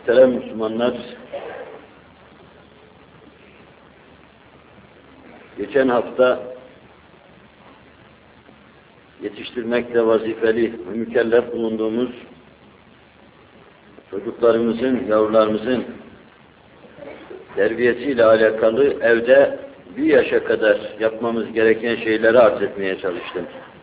Muhterem Müslümanlar, geçen hafta yetiştirmekle vazifeli ve mükellef bulunduğumuz çocuklarımızın, yavrularımızın terbiyesiyle alakalı evde bir yaşa kadar yapmamız gereken şeyleri arz etmeye çalıştım.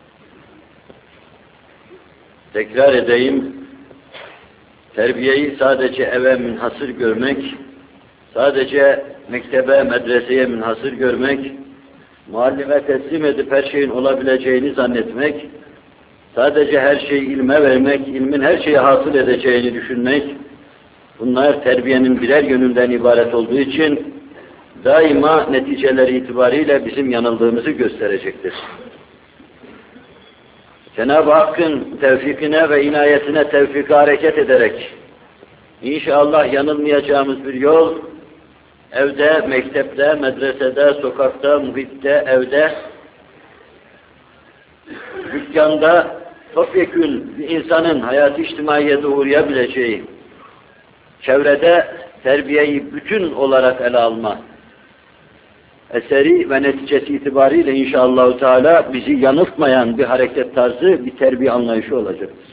Tekrar edeyim, terbiyeyi sadece eve münhasır görmek, sadece mektebe, medreseye münhasır görmek, muallime teslim edip her şeyin olabileceğini zannetmek, sadece her şeyi ilme vermek, ilmin her şeyi hasıl edeceğini düşünmek, bunlar terbiyenin birer yönünden ibaret olduğu için daima neticeleri itibariyle bizim yanıldığımızı gösterecektir. Cenab-ı Hakk'ın tevfikine ve inayetine tevfik hareket ederek inşallah yanılmayacağımız bir yol, evde, mektepte, medresede, sokakta, muhitte, evde, dükkanda topyekün bir insanın hayat-ı içtimaiyede uğrayabileceği, çevrede terbiyeyi bütün olarak ele alma eseri ve neticesi itibariyle inşallah Teala bizi yanıltmayan bir hareket tarzı, bir terbiye anlayışı olacaktır.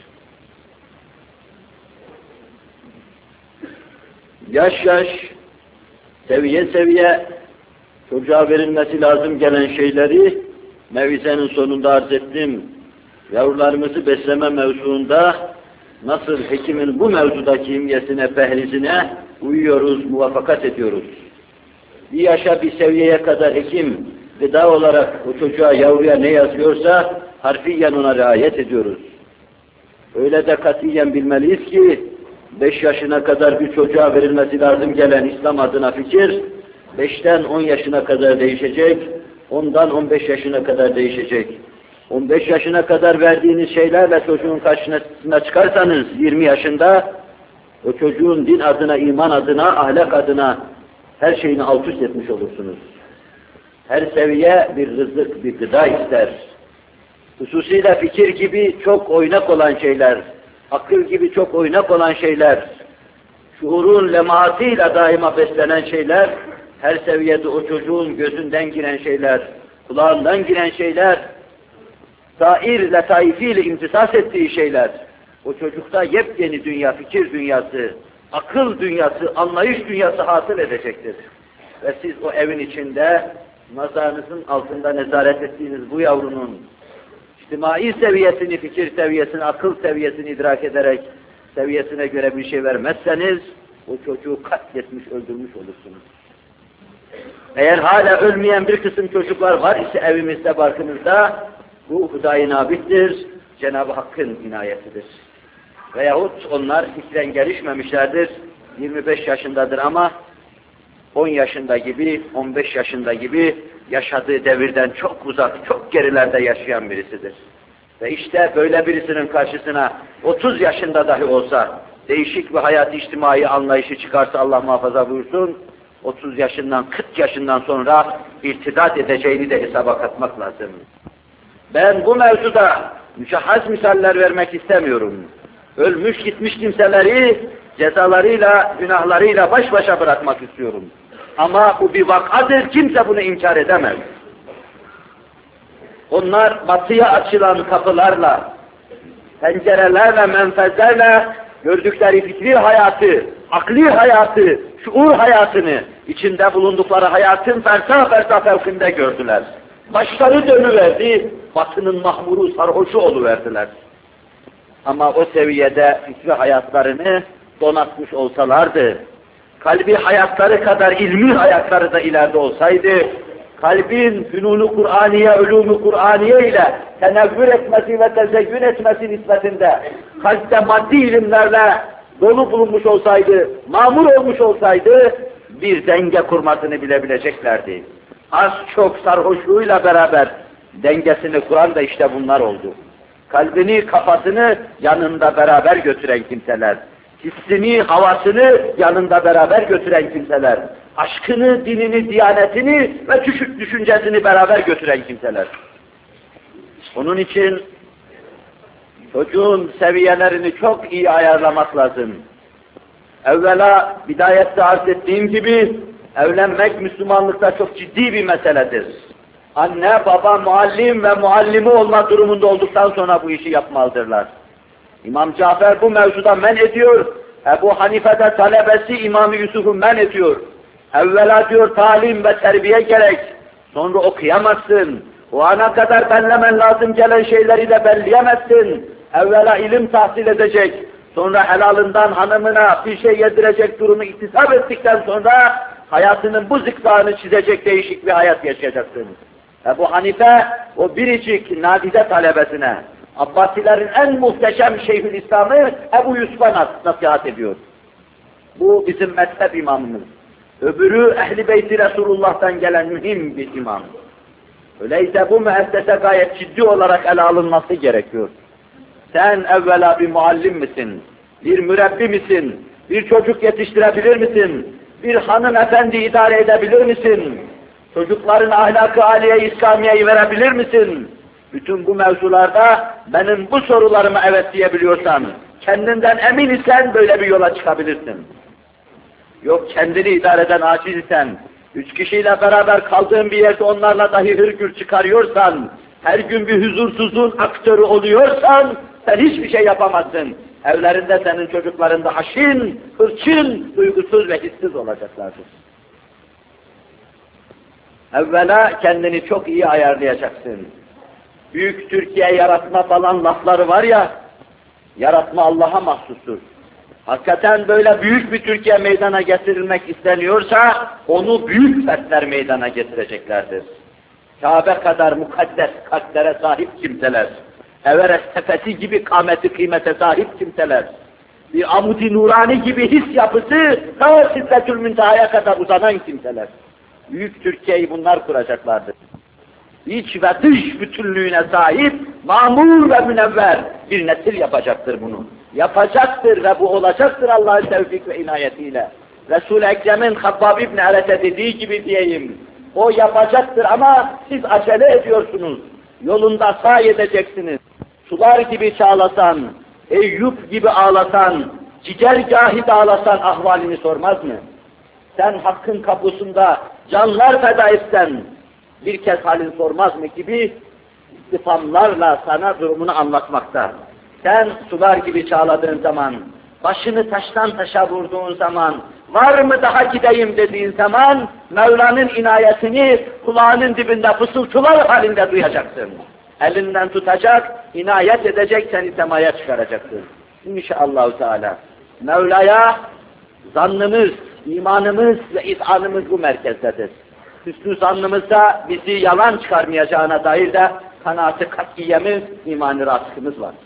Yaş yaş, seviye seviye çocuğa verilmesi lazım gelen şeyleri mevizenin sonunda arz ettim. Yavrularımızı besleme mevzuunda nasıl hekimin bu mevzudaki imgesine, pehlizine uyuyoruz, muvaffakat ediyoruz. Bir yaşa, bir seviyeye kadar hekim gıda olarak o çocuğa, yavruya ne yazıyorsa harfiyen ona riayet ediyoruz. Öyle de katiyen bilmeliyiz ki 5 yaşına kadar bir çocuğa verilmesi lazım gelen İslam adına fikir 5'ten 10 yaşına kadar değişecek, 10'dan 15 yaşına kadar değişecek. 15 yaşına kadar verdiğiniz şeylerle çocuğun karşısına çıkarsanız 20 yaşında o çocuğun din adına, iman adına, ahlak adına her şeyini alt üst etmiş olursunuz. Her seviye bir rızık, bir gıda ister. Hususiyle fikir gibi çok oynak olan şeyler, akıl gibi çok oynak olan şeyler, şuurun lemaatıyla daima beslenen şeyler, her seviyede o çocuğun gözünden giren şeyler, kulağından giren şeyler, sair letaifiyle imtisas ettiği şeyler, o çocukta yepyeni dünya, fikir dünyası, akıl dünyası, anlayış dünyası hasıl edecektir. Ve siz o evin içinde, nazarınızın altında nezaret ettiğiniz bu yavrunun içtimai seviyesini, fikir seviyesini, akıl seviyesini idrak ederek seviyesine göre bir şey vermezseniz o çocuğu katletmiş, öldürmüş olursunuz. Eğer hala ölmeyen bir kısım çocuklar var ise evimizde, barkımızda, bu Hudayi nabittir, Cenab-ı Hakk'ın inayetidir. Veyahut onlar fikren gelişmemişlerdir, 25 yaşındadır ama 10 yaşında gibi, 15 yaşında gibi yaşadığı devirden çok uzak, çok gerilerde yaşayan birisidir. Ve işte böyle birisinin karşısına 30 yaşında dahi olsa değişik bir hayat içtimai anlayışı çıkarsa Allah muhafaza buyursun, 30 yaşından 40 yaşından sonra irtidat edeceğini de hesaba katmak lazım. Ben bu mevzuda müşahhas misaller vermek istemiyorum. Ölmüş gitmiş kimseleri cezalarıyla, günahlarıyla baş başa bırakmak istiyorum. Ama bu bir vakadır, kimse bunu inkar edemez. Onlar batıya açılan kapılarla, pencerelerle, menfezlerle gördükleri fikri hayatı, akli hayatı, şuur hayatını, içinde bulundukları hayatın fersah fersah fevkinde gördüler. Başları dönüverdi, batının mahmuru, sarhoşu oluverdiler. Ama o seviyede fikri hayatlarını donatmış olsalardı, kalbi hayatları kadar ilmi hayatları da ileride olsaydı, kalbin fünun-u Kur'aniye, ulûm-u Kur'aniye ile tenevvür etmesi ve tezeyyün etmesi nispetinde, kalpte maddi ilimlerle dolu bulunmuş olsaydı, mamur olmuş olsaydı, bir denge kurmasını bilebileceklerdi. Az çok sarhoşluğuyla beraber dengesini kuran da işte bunlar oldu. Kalbini, kafasını yanında beraber götüren kimseler, hissini, havasını yanında beraber götüren kimseler, aşkını, dinini, diyanetini ve düşüncesini beraber götüren kimseler. Onun için çocuğun seviyelerini çok iyi ayarlamak lazım. Evvela bidayette arz ettiğim gibi evlenmek Müslümanlıkta çok ciddi bir meseledir. Anne, baba, muallim ve muallimi olma durumunda olduktan sonra bu işi yapmalıdırlar. İmam Cafer bu mevzuda men ediyor. Ebu Hanife'de talebesi İmam Yusuf'u men ediyor. Evvela diyor talim ve terbiye gerek. Sonra okuyamazsın. O ana kadar bellemen lazım gelen şeyleri de belleyemezsin. Evvela ilim tahsil edecek. Sonra helalından hanımına bir şey yedirecek durumu iktisap ettikten sonra hayatının bu zikzağını çizecek değişik bir hayat yaşayacaksın. Ebu Hanife o biricik nadide talebesine Abbasilerin en muhteşem Şeyhülislam'ı Ebu Yusuf'a nasihat ediyor. Bu bizim mezhep imamımız. Öbürü Ehl-i Beyt-i Resulullah'tan gelen mühim bir imam. Öyleyse bu müessese gayet ciddi olarak ele alınması gerekiyor. Sen evvela bir muallim misin? Bir mürebbi misin? Bir çocuk yetiştirebilir misin? Bir hanımefendi idare edebilir misin? Çocukların ahlak-ı âliye-i İslamiye'yi verebilir misin? Bütün bu mevzularda benim bu sorularıma evet diyebiliyorsan, kendinden emin isen böyle bir yola çıkabilirsin. Yok kendini idare eden aciz isen, 3 kişiyle beraber kaldığın bir yerde onlarla dahi hırgür çıkarıyorsan, her gün bir huzursuzluğun aktörü oluyorsan, sen hiçbir şey yapamazsın. Evlerinde senin çocukların da haşin, hırçın, duygusuz ve hissiz olacaklardır. Evvela kendini çok iyi ayarlayacaksın. Büyük Türkiye yaratma falan lafları var ya, yaratma Allah'a mahsustur. Hakikaten böyle büyük bir Türkiye meydana getirilmek isteniyorsa, onu büyük fertler meydana getireceklerdir. Kabe kadar mukaddes kalplere sahip kimseler, Everest tepesi gibi kâmeti kıymete sahip kimseler, bir amud-i nurani gibi his yapısı, ta Siddetül Münteha'ya kadar uzanan kimseler. Büyük Türkiye'yi bunlar kuracaklardır. İç ve dış bütünlüğüne sahip, mamur ve münevver bir nesil yapacaktır bunu. Yapacaktır ve bu olacaktır Allah'ın tevfik ve inayetiyle. Resul-i Ekrem'in Habbab İbni Eret'e dediği gibi diyeyim, o yapacaktır ama siz acele ediyorsunuz. Yolunda sahi edeceksiniz. Sular gibi çağlasan, Eyüp gibi ağlasan, cigergâhi dağlasan ahvalini sormaz mı? Sen hakkın kapısında canlar feda etsen, bir kez halin sormaz mı gibi istifamlarla sana durumunu anlatmakta. Sen sular gibi çağladığın zaman, başını taştan taşa vurduğun zaman, var mı daha gideyim dediğin zaman, Mevla'nın inayetini kulağının dibinde fısıltılar halinde duyacaksın. Elinden tutacak, inayet edecek, seni semaya çıkaracaksın. İnşallah Teala. Mevla'ya zannımız, imanımız ve izanımız bu merkezdedir. Hüsnü zannımızda bizi yalan çıkarmayacağına dair de kanaat-ı kat'iyemiz, iman-ı rasikimiz var.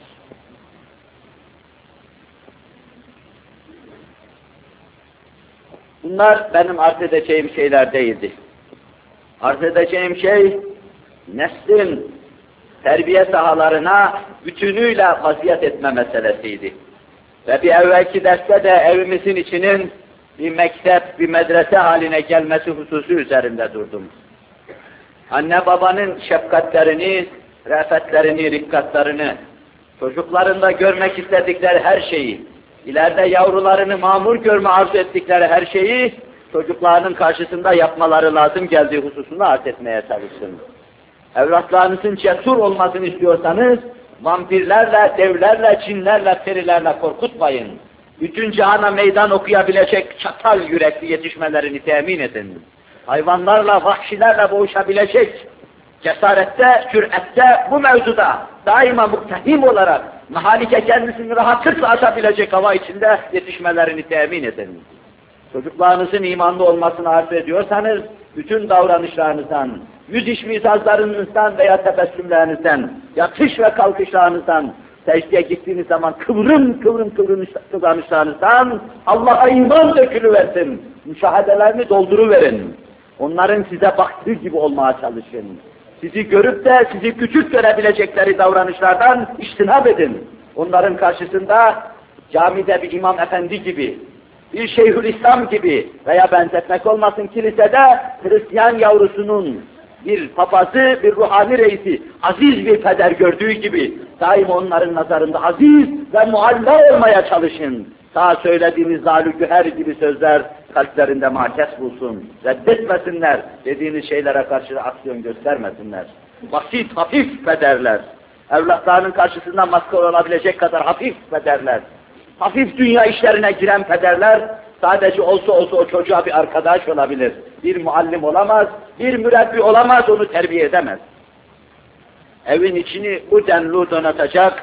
Bunlar benim arz edeceğim şeyler değildi. Arz edeceğim şey, neslin terbiye sahalarına bütünüyle vaziyet etme meselesiydi. Ve bir evvelki derste de evimizin içinin bir mektep, bir medrese haline gelmesi hususu üzerinde durdum. Anne babanın şefkatlerini, re'fetlerini, rikkatlarını, çocuklarında görmek istedikleri her şeyi, ileride yavrularını mamur görme arzu ettikleri her şeyi, çocuklarının karşısında yapmaları lazım geldiği hususunu arz etmeye çalıştım. Evlatlarınızın cesur olmasını istiyorsanız, vampirlerle, devlerle, cinlerle, perilerle korkutmayın. Bütün cihana meydan okuyabilecek çatal yürekli yetişmelerini temin edin. Hayvanlarla, vahşilerle boğuşabilecek cesarette, cürette, bu mevzuda daima muktehim olarak mahalike kendisini rahatlıkla atabilecek hava içinde yetişmelerini temin edin. Çocuklarınızın imanlı olmasını arzu ediyorsanız, bütün davranışlarınızdan, yüz mizazlarınızdan veya tebessümlerinizden, yatış ve kalkışlarınızdan, secdeye gittiğiniz zaman kıvrım kıvranışlarınızdan Allah'a iman dökülüversin. Müşahedelerini dolduruverin. Onların size baktığı gibi olmaya çalışın. Sizi görüp de sizi küçük görebilecekleri davranışlardan içtinab edin. Onların karşısında camide bir imam efendi gibi, bir Şeyhülislam gibi veya benzetmek olmasın kilisede Hristiyan yavrusunun bir papazı, bir ruhani reisi, aziz bir peder gördüğü gibi daima onların nazarında aziz ve mualla olmaya çalışın. Ta söylediğiniz zalü güher gibi sözler kalplerinde mahkes bulsun. Reddetmesinler. Dediğiniz şeylere karşı aksiyon göstermesinler. Basit, hafif bederler. Evlatlarının karşısında maskara olabilecek kadar hafif bederler. Hafif dünya işlerine giren pederler, sadece olsa o çocuğa bir arkadaş olabilir. Bir muallim olamaz, bir mürebbi olamaz, onu terbiye edemez. Evin içini bu denli donatacak,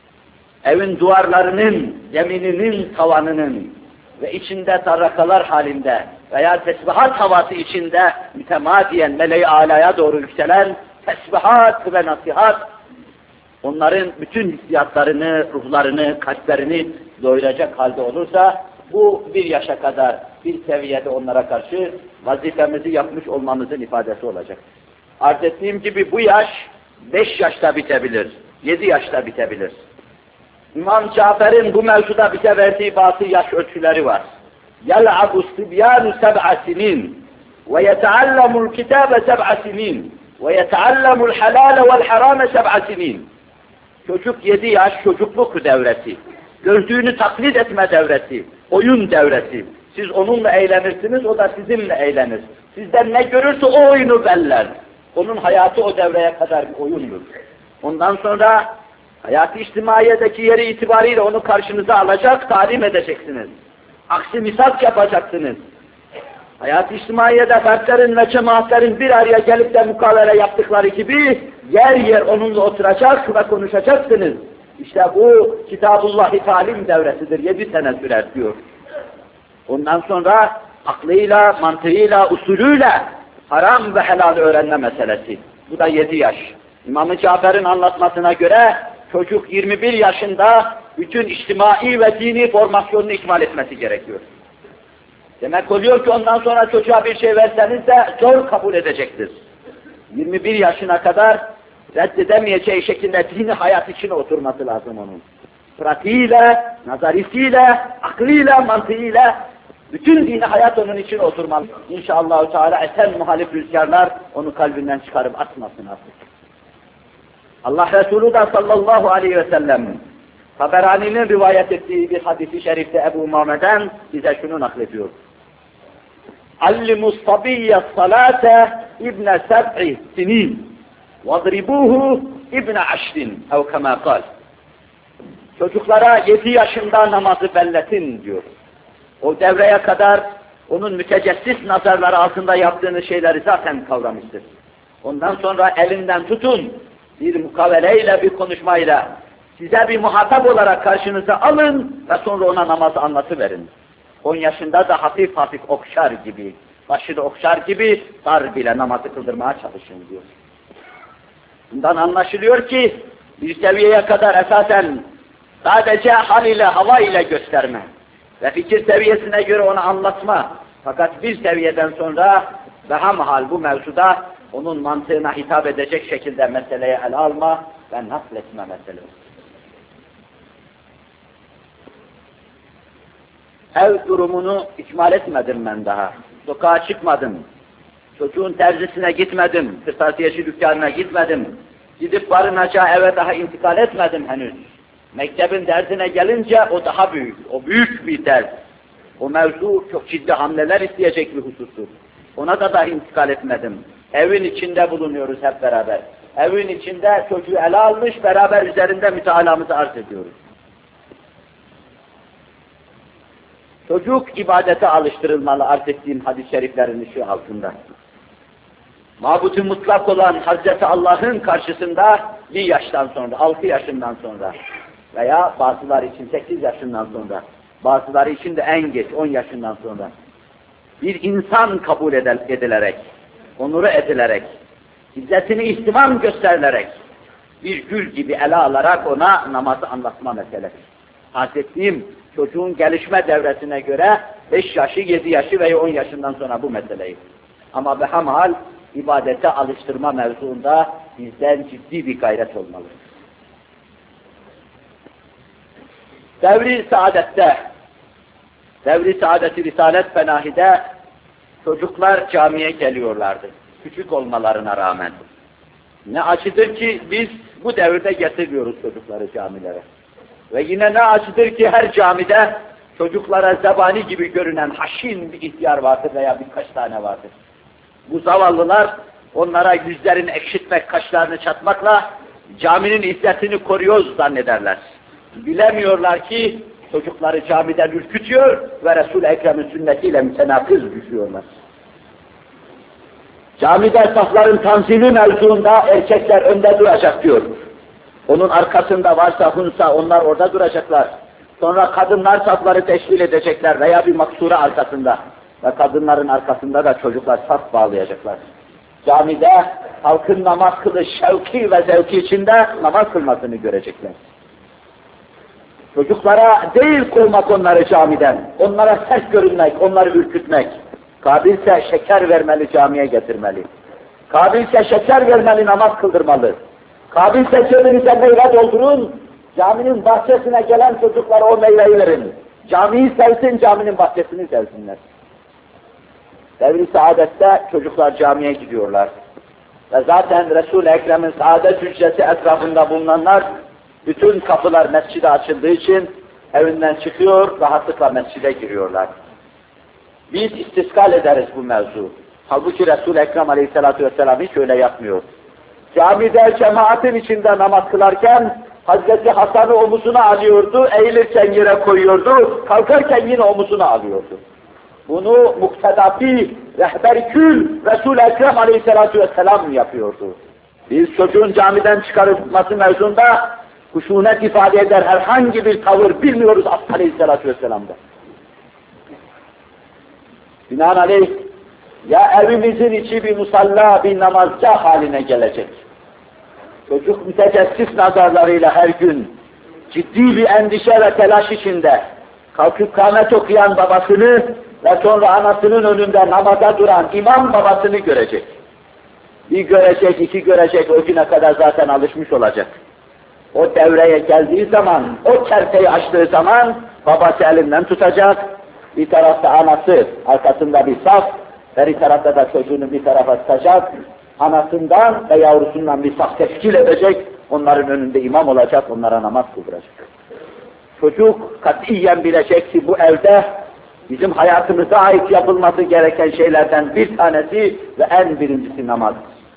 evin duvarlarının, zemininin, tavanının ve içinde tarrakalar halinde veya tesbihat havası içinde mütemadiyen meleği alaya doğru yükselen tesbihat ve nasihat, onların bütün hissiyatlarını, ruhlarını, kalplerini doyuracak halde olursa, bu bir yaşa kadar bir seviyede onlara karşı vazifemizi yapmış olmamızın ifadesi olacak. Arz ettiğim gibi bu yaş 5 yaşta bitebilir, 7 yaşta bitebilir. İmam Cafer'in bu mevzuda bize verdiği bazı yaş ölçüleri var. يَلْعَبُ الصِّبْيَانُ سَبْعَ سِنِينَ وَيَتَعَلَّمُ الْكِتَابَ سَبْعَ سِنِينَ وَيَتَعَلَّمُ الْحَلَالَ وَالْحَرَامَ سَبْعَ سِنِينَ. Çocuk 7 yaş çocukluk devresi, gördüğünü taklit etme devresi, oyun devresi. Siz onunla eğlenirsiniz, o da sizinle eğlenir. Sizden ne görürse o oyunu beller. Onun hayatı o devreye kadar bir oyundur. Ondan sonra hayat-ı içtimaiyedeki yeri itibariyle onu karşınıza alacak, talim edeceksiniz. Aksi misal yapacaksınız. Hayat-ı içtimaiyede fertlerin ve cemaatlerin bir araya gelip de mukavele yaptıkları gibi yer yer onunla oturacak ve konuşacaksınız. İşte bu Kitab-ı talim devresidir. 7 sene sürer diyor. Ondan sonra aklıyla, mantığıyla, usulüyle haram ve helal öğrenme meselesi. Bu da 7 yaş. İmam-ı Cafer'in anlatmasına göre çocuk 21 yaşında bütün içtimai ve dini formasyonunu ikmal etmesi gerekiyor. Demek oluyor ki ondan sonra çocuğa bir şey verseniz de zor kabul edecektir. 21 yaşına kadar reddedemeyeceği şekilde dini hayat içine oturması lazım onun. Pratiğiyle, nazarisiyle, aklıyla, mantığıyla bütün dini hayat onun için oturmalı. İnşallah Teala esen muhalif rüzgarlar onu kalbinden çıkarıp atmasın artık. Allah Resulü de sallallahu aleyhi ve sellem Taberani'nin rivayet ettiği bir hadis-i şerifte Ebu Umame'den bize şunu naklediyor. Allimus sabiyye salate ibne seb'i sinin vadribuhu ibne aşrin ev kema kal. Çocuklara 7 yaşında namazı belletin diyor. O devreye kadar onun mütecessis nazarları altında yaptığınız şeyleri zaten kavramıştır. Ondan sonra elinden tutun, bir mukaveleyle, bir konuşmayla size bir muhatap olarak karşınıza alın ve sonra ona namazı anlatıverin. 10 yaşında da hafif hafif okşar gibi, başını okşar gibi dar bile namazı kıldırmaya çalışın diyor. Bundan anlaşılıyor ki bir seviyeye kadar esasen sadece hal ile, hava ile gösterme ve fikir seviyesine göre onu anlatma. Fakat bir seviyeden sonra daha mahal bu mevzuda onun mantığına hitap edecek şekilde meseleye ele alma ve nakletme meselesi. Ev durumunu ikmal etmedim ben daha. Sokağa çıkmadım. Çocuğun terzisine gitmedim. Kırtasiyeci dükkanına gitmedim. Gidip barınacağı eve daha intikal etmedim henüz. Mektebin derdine gelince o daha büyük. O büyük bir dert. O mevzu çok ciddi hamleler isteyecek bir husustur. Ona da intikal etmedim. Evin içinde bulunuyoruz hep beraber. Evin içinde çocuğu ele almış, beraber üzerinde mütealamızı arz ediyoruz. Çocuk ibadete alıştırılmalı arz ettiğim hadis-i şeriflerin ışığı altında. Mabut-u mutlak olan Hazreti Allah'ın karşısında 1 yaştan sonra, 6 yaşından sonra veya bazıları için 8 yaşından sonra, bazıları için de en geç 10 yaşından sonra bir insan kabul edilerek, onuru edilerek, izzetini ihtimam gösterilerek, bir gül gibi ele alarak ona namazı anlatma meselesi. Arz ettiğim çocuğun gelişme devresine göre 5 yaşı, 7 yaşı veya 10 yaşından sonra bu meseleyi. Ama behemhal ibadete alıştırma mevzuunda bizden ciddi bir gayret olmalı. Devri saadette, devri saadeti Risalet Fenahi'de çocuklar camiye geliyorlardı. Küçük olmalarına rağmen. Ne acıdır ki biz bu devirde getiriyoruz çocukları camilere. Ve yine ne acıdır ki her camide çocuklara zebani gibi görünen haşin bir ihtiyar vardır veya birkaç tane vardır. Bu zavallılar onlara yüzlerini ekşitmek, kaşlarını çatmakla caminin izzetini koruyoruz zannederler. Bilemiyorlar ki çocukları camiden ürkütüyor ve Resul-i Ekrem'in sünnetiyle mütenakız düşüyorlar. Camide safların tanzimi mevzuunda erkekler önde duracak diyor. Onun arkasında varsa hunsa onlar orada duracaklar. Sonra kadınlar safları teşkil edecekler veya bir maksura arkasında. Ve kadınların arkasında da çocuklar saf bağlayacaklar. Camide halkın namaz kılış şevki ve zevki içinde namaz kılmasını görecekler. Çocuklara değil kovmak onları camiden, onlara sert görünmek, onları ürkütmek. Kabilse şeker vermeli, camiye getirmeli. Kabilse şeker vermeli, namaz kıldırmalı. Kabilse cebinize meyve doldurun, caminin bahçesine gelen çocuklara o meyveyi verin. Camiyi sevsin, caminin bahçesini sevsinler. Devri saadette çocuklar camiye gidiyorlar. Ve zaten Resul-i Ekrem'in saadet hüccesi etrafında bulunanlar, bütün kapılar mescide açıldığı için evinden çıkıyor, rahatlıkla mescide giriyorlar. Biz istiskal ederiz bu mevzu. Halbuki Resul-i Ekrem aleyhissalatu vesselam hiç öyle yapmıyor. Camide cemaatin içinde namaz kılarken Hazreti Hasan'ı omuzuna alıyordu, eğilirken yere koyuyordu, kalkarken yine omuzuna alıyordu. Bunu muktedafi, rehber-i kül Resul-i Ekrem aleyhissalatu vesselam yapıyordu. Biz çocuğun camiden çıkarılması mevzunda huşunet ifade eder herhangi bir tavır bilmiyoruz aleyhissalatu vesselam'da. Binaenaleyh, ya evimizin içi bir musalla, bir namazgah haline gelecek. Çocuk mütecessis nazarlarıyla her gün ciddi bir endişe ve telaş içinde kalkıp kâmet okuyan babasını ve sonra anasının önünde namaza duran imam babasını görecek. Bir görecek, iki görecek, o güne kadar zaten alışmış olacak. O devreye geldiği zaman, o kerteyi açtığı zaman babası elinden tutacak, bir tarafta anası, arkasında bir saf, her tarafta da çocuğunu bir tarafa tutacak, anasından ve yavrusundan bir saf teşkil edecek, onların önünde imam olacak, onlara namaz kıldıracak. Çocuk katiyen bilecek ki bu evde bizim hayatımıza ait yapılması gereken şeylerden bir tanesi ve en birincisi namaz.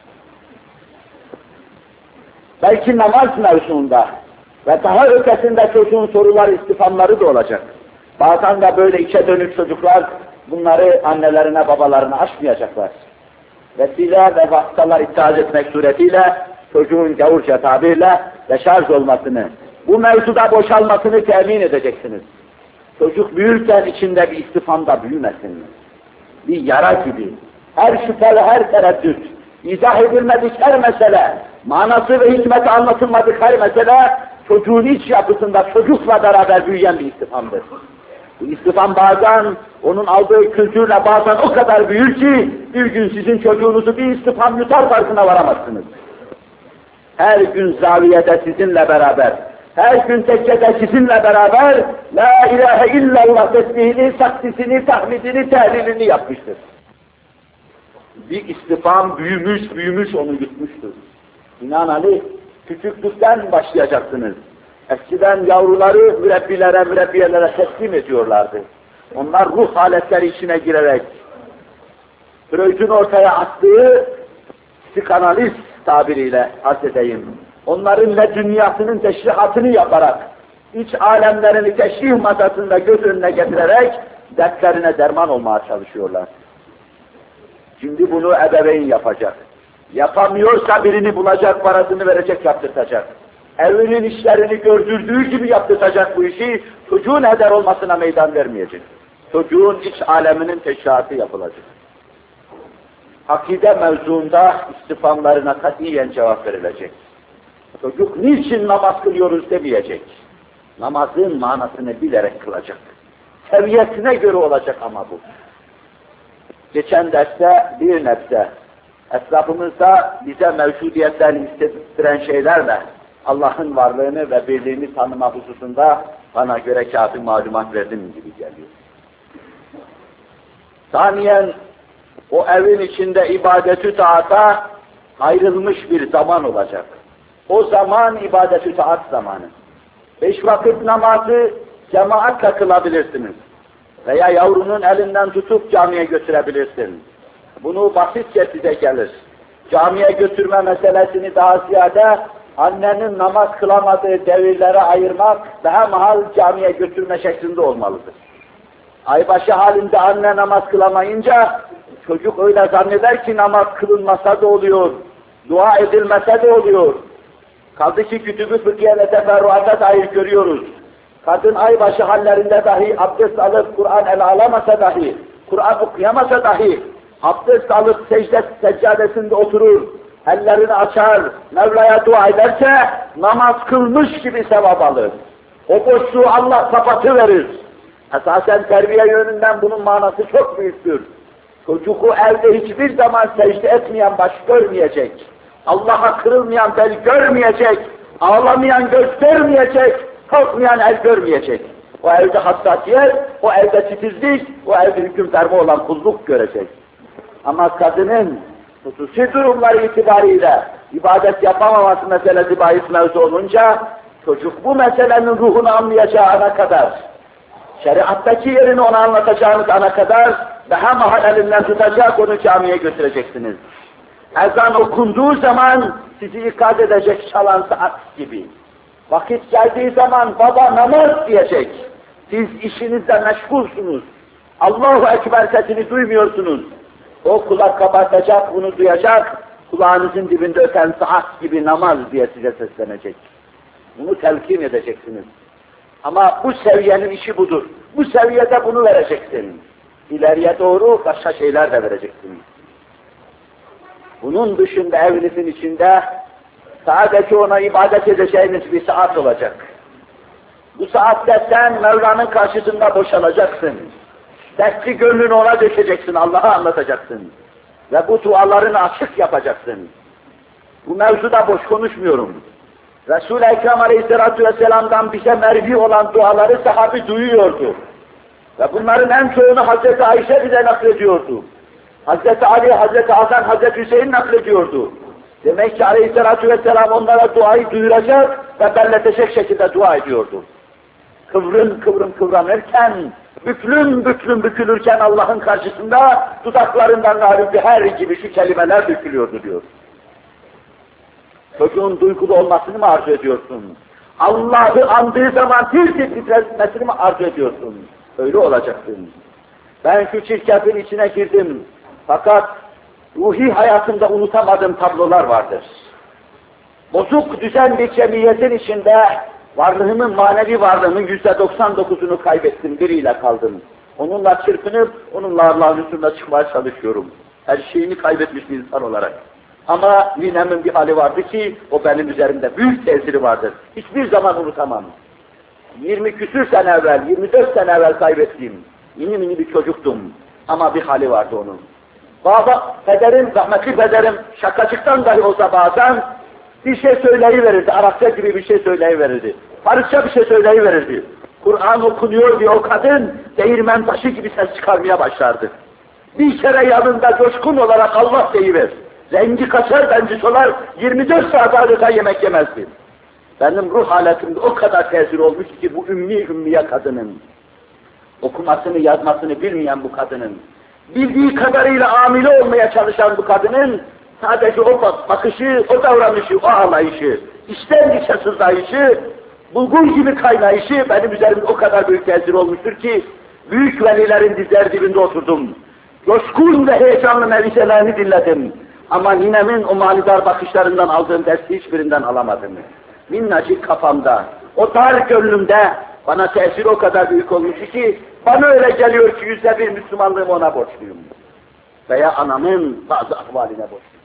Belki namaz mevzuunda ve daha ötesinde çocuğun soruları, istifamları da olacak. Bazen de böyle içe dönük çocuklar bunları annelerine, babalarına açmayacaklar. Vesile ve vasıtalar itaat etmek suretiyle çocuğun gavurca tabirle deşarj olmasını, bu mevzuda boşalmasını temin edeceksiniz. Çocuk büyürken içinde bir istifam da büyümesin. Bir yara gibi, her şüphe ve her tereddüt, izah edilmedik her mesele, manası ve hikmeti anlatılmadık her mesele, çocuğun iç yapısında çocukla beraber büyüyen bir istifamdır. Bu istifam bazen onun aldığı kültürle bazen o kadar büyür ki bir gün sizin çocuğunuzu bir istifam yutar farkına varamazsınız. Her gün zaviyede sizinle beraber, her gün tekkede sizinle beraber La ilahe illallah tesbihini, takdisini, tahmidini, tehlilini yapmıştır. Bir istifam büyümüş onu yutmuştur. Binaenaleyh küçüklükten başlayacaksınız. Eskiden yavruları mürebbiyelere teslim ediyorlardı. Onlar ruh haletleri içine girerek Freud'un ortaya attığı psikanalist tabiriyle arz edeyim. Onların ne dünyasının teşrihatını yaparak, iç alemlerini teşrih masasında göz önüne getirerek dertlerine derman olmaya çalışıyorlar. Şimdi bunu ebeveyn yapacak. Yapamıyorsa birini bulacak, parasını verecek, yaptırtacak. Evinin işlerini gördürdüğü gibi yaptırtacak bu işi, çocuğun heder olmasına meydan vermeyecek. Çocuğun iç aleminin teşrihatı yapılacak. Akide mevzuunda istifamlarına katiyen cevap verilecek. Çocuk niçin namaz kılıyoruz demeyecek. Namazın manasını bilerek kılacak. Seviyesine göre olacak ama bu. Geçen derste bir nebze etrafımızda bize mevcudiyetten hissettiren şeylerle Allah'ın varlığını ve birliğini tanıma hususunda bana göre kafi malumat verdim gibi geliyor. Saniyen o evin içinde ibadet-ü taata ayrılmış bir zaman olacak. O zaman ibadet-ü taat zamanı. 5 vakit namazı cemaatle kılabilirsiniz. Veya yavrunun elinden tutup camiye götürebilirsin. Bunu basitçe size gelir. Camiye götürme meselesini daha ziyade annenin namaz kılamadığı devirlere ayırmak daha mahal camiye götürme şeklinde olmalıdır. Aybaşı halinde anne namaz kılamayınca çocuk öyle zanneder ki namaz kılınmasa da oluyor, dua edilmese de oluyor. Kaldı ki Kütüb-ü Fıkhiye ve teferruata dair görüyoruz. Kadın aybaşı hallerinde dahi abdest alıp Kur'an ele alamasa dahi, Kur'an okuyamasa dahi, abdest alıp seccadesinde oturur, ellerini açar, Mevla'ya dua ederse namaz kılmış gibi sevap alır. O boşluğu Allah kapatıverir. Esasen terbiye yönünden bunun manası çok büyüktür. Çocuğu evde hiçbir zaman secde etmeyen baş görmeyecek. Allah'a kırılmayan bel görmeyecek. Ağlamayan göz görmeyecek. Korkmayan el görmeyecek. O evde hassasiyet, o evde titizlik, o evde hüküm verme olan kulluk görecek. Ama kadının hususi durumları itibariyle ibadet yapamaması meselesi bahis mevzu olunca çocuk bu meselenin ruhunu anlayacağı ana kadar, şeriattaki yerini ona anlatacağınız ana kadar daha mahal elinden tutacak, onu camiye götüreceksiniz. Ezan okunduğu zaman sizi ikaz edecek çalan saat gibi. Vakit geldiği zaman baba namaz diyecek. Siz işinizle meşgulsunuz. Allahu Ekber sesini duymuyorsunuz. O kulak kapatacak, bunu duyacak, kulağınızın dibinde öten saat gibi namaz diye size seslenecek. Bunu telkin edeceksiniz. Ama bu seviyenin işi budur. Bu seviyede bunu vereceksin. İleriye doğru başka şeyler de vereceksin. Bunun dışında evinizin içinde sadece ona ibadet edeceğiniz bir saat olacak. Bu saatte sen Mevla'nın karşısında boşalacaksın. Dertli gönlünü ona dökeceksin, Allah'a anlatacaksın. Ve bu dualarını açık yapacaksın. Bu mevzuda boş konuşmuyorum. Resul-i Ekrem Aleyhisselatü Vesselam'dan bize mervi olan duaları sahabi duyuyordu. Ve bunların en çoğunu Hazreti Ayşe bize naklediyordu. Hazreti Ali, Hazreti Hasan, Hazreti Hüseyin naklediyordu. Demek ki Aleyhisselatü Vesselam onlara duayı duyuracak ve belletecek şekilde dua ediyordu. Kıvrım kıvrım kıvranırken, büklüm büklüm bükülürken Allah'ın karşısında dudaklarından nâr-ı biher gibi şu kelimeler dökülüyordu diyor. Çocuğun duygulu olmasını mı arzu ediyorsun? Allah'ı andığı zaman tir tir titretmesini mi arzu ediyorsun? Öyle olacaksın. Ben şu çirkefin içine girdim. Fakat ruhi hayatımda unutamadığım tablolar vardır. Bozuk düzen bir cemiyetin içinde varlığımın, manevi varlığımın %99'unu kaybettim, biriyle kaldım. Onunla çırpınıp, onunla Allah'ın üstüne çıkmaya çalışıyorum. Her şeyini kaybetmiş bir insan olarak. Ama ninemin bir hali vardı ki, o benim üzerimde büyük tesiri vardır. Hiçbir zaman unutamam. 20 küsür sene evvel, 24 sene evvel kaybettiğim, mini bir çocuktum. Ama bir hali vardı onun. Baba, pederim, rahmetli pederim, şakacıktan dahi olsa bazen bir şey söyleyiverirdi, Arapça gibi bir şey söyleyiverirdi. Farsça bir şey söyleyiverirdi. Kur'an okunuyor diye o kadın, değirmen taşı gibi ses çıkarmaya başlardı. Bir kere yanında coşkun olarak Allah deyiver. Rengi kaçar, benci solar, 24 saat adeta yemek yemezdi. Benim ruh haletimde o kadar tesir olmuş ki bu ümmiye kadının, okumasını, yazmasını bilmeyen bu kadının, bildiği kadarıyla amile olmaya çalışan bu kadının, sadece o bakışı, o davranışı, o ağlayışı, içten içe sızlayışı, bulgur gibi kaynayışı benim üzerimde o kadar büyük tesir olmuştur ki, büyük velilerin dizler dibinde oturdum. Coşkun ve heyecanlı mevizelerini dinledim. Ama ninemin o manidar bakışlarından aldığım dersi hiçbirinden alamadım. Minnacık kafamda, o dar gönlümde bana tesiri o kadar büyük olmuş ki, bana öyle geliyor ki %1 Müslümanlığımı ona borçluyum. Veya anamın bazı ahvaline borçluyum.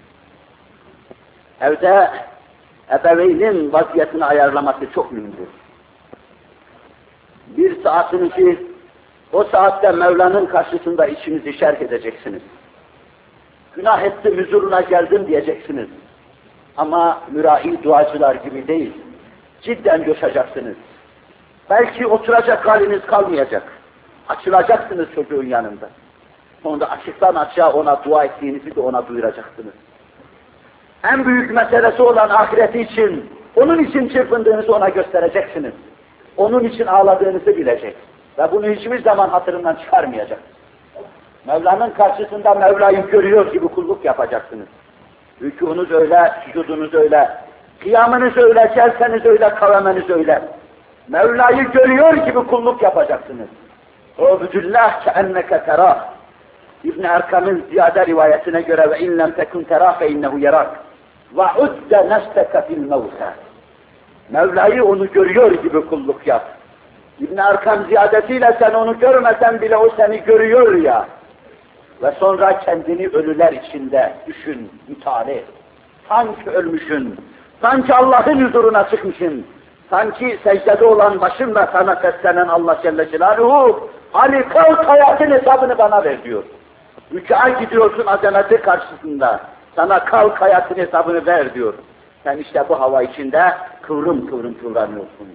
Evde ebeveynin vaziyetini ayarlaması çok mühimdir. Bir saatinizi o saatte Mevla'nın karşısında içinizi şerh edeceksiniz. Günah ettim, huzuruna geldim diyeceksiniz. Ama mürai duacılar gibi değil. Cidden coşacaksınız. Belki oturacak haliniz kalmayacak. Açılacaksınız çocuğun yanında. Sonra açıktan açığa ona dua ettiğinizi de ona duyuracaksınız. En büyük meselesi olan ahireti için, onun için çırpındığınızı ona göstereceksiniz. onun için ağladığınızı bilecek. Ve bunu hiçbir zaman hatırından çıkarmayacak. Mevla'nın karşısında Mevla'yı görüyor gibi kulluk yapacaksınız. Rükûnuz öyle, sücudunuz öyle, kıyamınız öyle, celseniz öyle, kavemeniz öyle. Mevla'yı görüyor gibi kulluk yapacaksınız. Ubudullah keenneke terah. İbn-i Erkam'ın ziyade rivayetine göre ve in lem tekun terah fe innehu yarak. Ve udde nefseke fil mevte. Mevla'yı onu görüyor gibi kulluk yap. İbn-i Erkam ziyadetiyle sen onu görmesen bile o seni görüyor ya. Ve sonra kendini ölüler içinde düşün, müteala et. Sanki ölmüşsün, sanki Allah'ın huzuruna çıkmışsın, sanki secdede olan başınla sana seslenen Allah Celle Celaluhu, Ali kalk hayatın hesabını bana ver diyor. Rükûa gidiyorsun azameti karşısında, sana kalk hayatın hesabını ver diyor. Sen işte bu hava içinde kıvrım kıvrım kıvranıyorsun.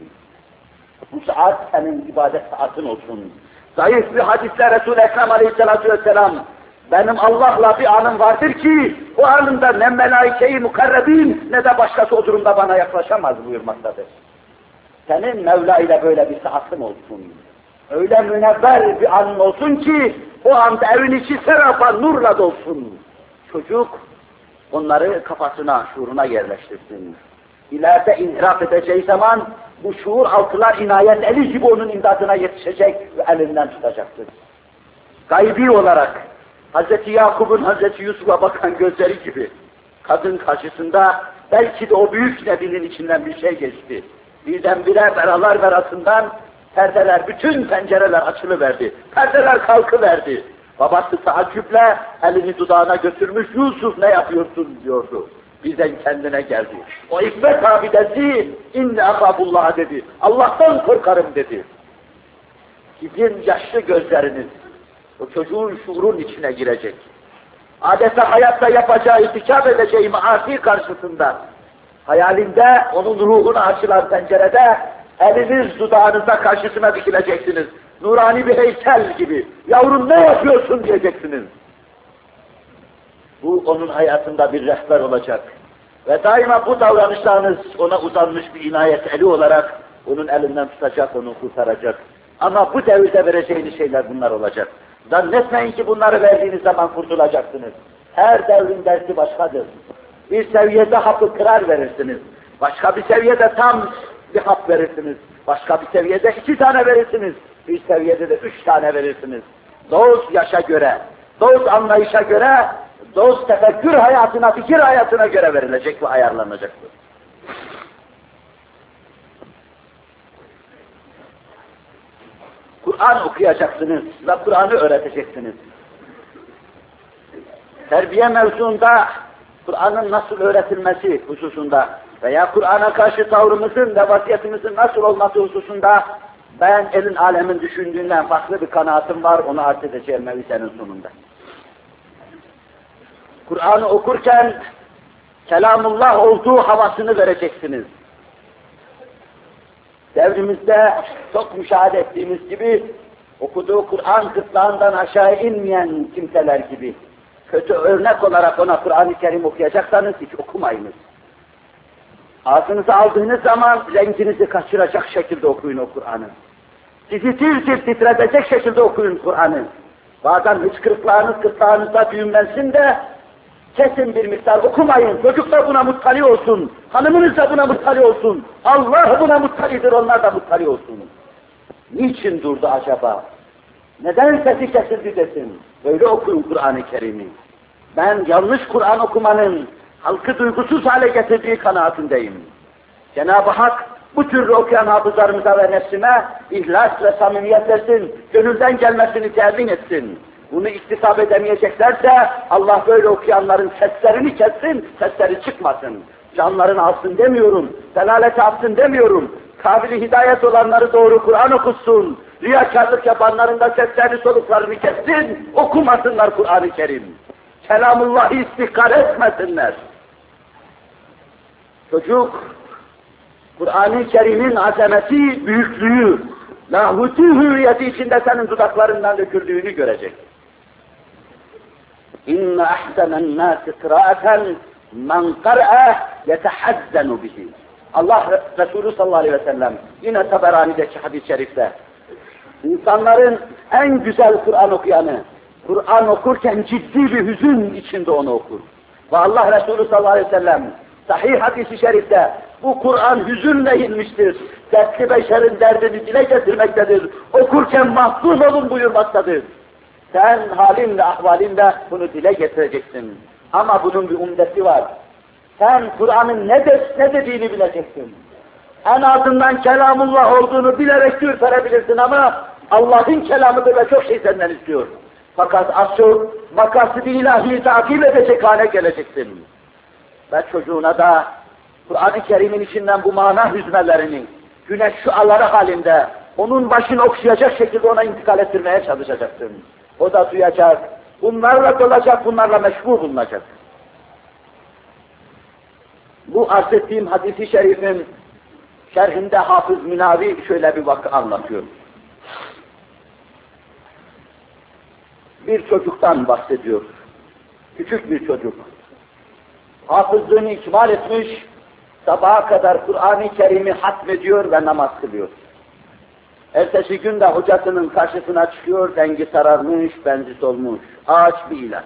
Bu saat senin ibadet saatin olsun. Zayıf bir hadisle Resul-i Ekrem Aleyhisselatü Vesselam, benim Allah'la bir anım vardır ki, o anımda ne melaike-i mukarrebin ne de başkası o durumda bana yaklaşamaz buyurmaktadır. Senin Mevla ile böyle bir saatin olsun. Öyle münevver bir anın olsun ki, o anda evin içi serafa nurla dolsun. Çocuk onları kafasına, şuuruna yerleştirsin. İleride inhiraf edeceği zaman, bu şuur altılar inayet eli gibi onun imdadına yetişecek ve elinden tutacaktır. Gaybi olarak, Hz. Yakup'un Hz. Yusuf'a bakan gözleri gibi, kadın karşısında belki de o büyük nebinin içinden bir şey geçti. Birdenbire beralar arasından perdeler, bütün pencereler açılıverdi. Perdeler kalkıverdi. Babası taaccüple elini dudağına götürmüş, Yusuf ne yapıyorsun diyordu. Birden kendine geldi. O İsmet abidesi, inne akabullah dedi. Allah'tan korkarım dedi. Sizin yaşlı gözleriniz, o çocuğun şuurun içine girecek. Adeta hayatta yapacağı, irtikap edeceği maasi karşısında, hayalinde onun ruhuna açılan pencerede, eliniz dudağınıza karşısına dikileceksiniz. Nurani bir heykel gibi, yavrum ne yapıyorsun diyeceksiniz. Bu onun hayatında bir rehber olacak. Ve daima bu davranışlarınız ona uzanmış bir inayet eli olarak onun elinden tutacak, onu kurtaracak. Ama bu devirde vereceğiniz şeyler bunlar olacak. Zannetmeyin ki bunları verdiğiniz zaman kurtulacaksınız. Her devrin dersi başkadır. Bir seviyede hapı kırar verirsiniz. Başka bir seviyede tam bir hap verirsiniz. Başka bir seviyede 2 tane verirsiniz. Bir seviyede de 3 tane verirsiniz. Dost yaşa göre, dost anlayışa göre, dost tefekkür hayatına, fikir hayatına göre verilecek ve ayarlanacaktır. Kur'an okuyacaksınız ve Kur'an'ı öğreteceksiniz. Terbiye mevzuunda, Kur'an'ın nasıl öğretilmesi hususunda veya Kur'an'a karşı tavrımızın ve vasiyetimizin nasıl olması hususunda ben elin alemin düşündüğünden farklı bir kanaatim var, onu arz edeceğim mevzenin sonunda. Kur'an'ı okurken kelamullah olduğu havasını vereceksiniz. Devrimizde çok müşahede ettiğimiz gibi okuduğu Kur'an gırtlağından aşağı inmeyen kimseler gibi kötü örnek olarak ona Kur'an-ı Kerim okuyacaksanız hiç okumayınız. Ağzınıza aldığınız zaman renginizi kaçıracak şekilde okuyun o Kur'an'ı. Sizi tir tir titretecek şekilde okuyun Kur'an'ı. Bazen hıçkırıklarınız gırtlağınızda düğümlensin de kesin bir miktar okumayın. Çocuk da buna muttali olsun. Hanımınız da buna muttali olsun. Allah buna muttalidir, onlar da muttali olsun. Niçin durdu acaba? Neden sesi kesildi desin? Böyle okuyun Kur'an-ı Kerim'i. Ben yanlış Kur'an okumanın halkı duygusuz hale getirdiği kanaatindeyim. Cenab-ı Hak bu türlü okuyan hafızlarımıza ve nefsime ihlas ve samimiyet versin, gönülden gelmesini temin etsin. Bunu iktisap edemeyeceklerse Allah böyle okuyanların seslerini kessin, sesleri çıkmasın. Canlarını alsın demiyorum, delalete alsın demiyorum. Kabili hidayet olanları doğru Kur'an okutsun. Riyakarlık yapanların da seslerini soluklarını kessin, okumasınlar Kur'an-ı Kerim. Kelamullah'ı istihkar etmesinler. Çocuk, Kur'an-ı Kerim'in azameti, büyüklüğü, lahuti hüviyeti içinde senin dudaklarından döküldüğünü görecek. İnne ahsenen nâsi kıraaten men kar'a yetehazzenu bihi. Allah Resulü sallallahu aleyhi ve sellem yine Taberani'deki hadis-i şerifte insanların en güzel Kur'an okuyanı, Kur'an okurken ciddi bir hüzün içinde onu okur. Ve Allah Resulü sallallahu aleyhi ve sellem sahih hadis-i şerifte bu Kur'an hüzünle inmiştir. Dertli beşerin derdini dile getirmektedir. Okurken mahzun olun buyurmaktadır. Sen halinle, ahvalinle bunu dile getireceksin. Ama bunun bir umdesi var. Sen Kur'an'ın ne dediğini bileceksin. En azından kelamullah olduğunu bilerek ürperebilirsin ama Allah'ın kelamıdır ve çok şey senden istiyor. Fakat az çok makasıd-ı ilahiyi takip edecek hale geleceksin. Ve çocuğuna da Kur'an-ı Kerim'in içinden bu mana hüzmelerini, güneş şuaları halinde onun başını okşayacak şekilde ona intikal ettirmeye çalışacaksın. O da duyacak, bunlarla dolacak, bunlarla meşgul bulunacak. Bu arz ettiğim hadis-i şerifin şerhinde Hafız Münavi şöyle bir vakı anlatıyor. Bir çocuktan bahsediyor. Küçük bir çocuk. Hafızlığını ikmal etmiş, sabaha kadar Kur'an-ı Kerim'i hatmediyor ve namaz kılıyor. Ertesi gün de hocasının karşısına çıkıyor, rengi sararmış, benzi solmuş. Ağaç bir ilaç.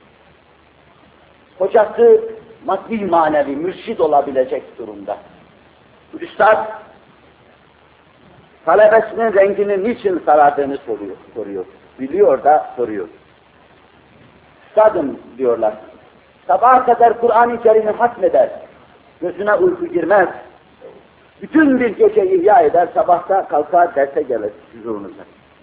Hocası maddi manevi, mürşid olabilecek durumda. Üstad, talebesinin renginin niçin sarardığını soruyor. Biliyor da soruyor. Üstadım diyorlar, sabaha kadar Kur'an-ı Kerim'i hatmeder, gözüne uyku girmez, bütün bir gece ihya eder, sabahta kalkar derse gelir huzurunuza.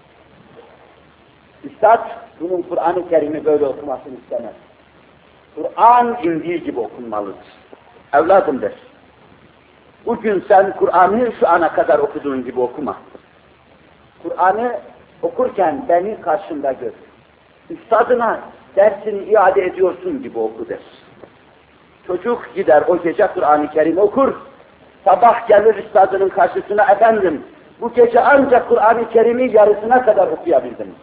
Üstad, bunun Kur'an-ı Kerim'i böyle okumasını istemez. Kur'an indiği gibi okunmalıdır. Evladım der, bugün sen Kur'an'ı şu ana kadar okuduğun gibi okuma. Kur'an'ı okurken beni karşında gör. Üstadına dersini iade ediyorsun gibi oku der. Çocuk gider o gece Kur'an-ı Kerim okur, sabah gelir üstadının karşısına, efendim bu gece ancak Kur'an-ı Kerim'i yarısına kadar okuyabildim.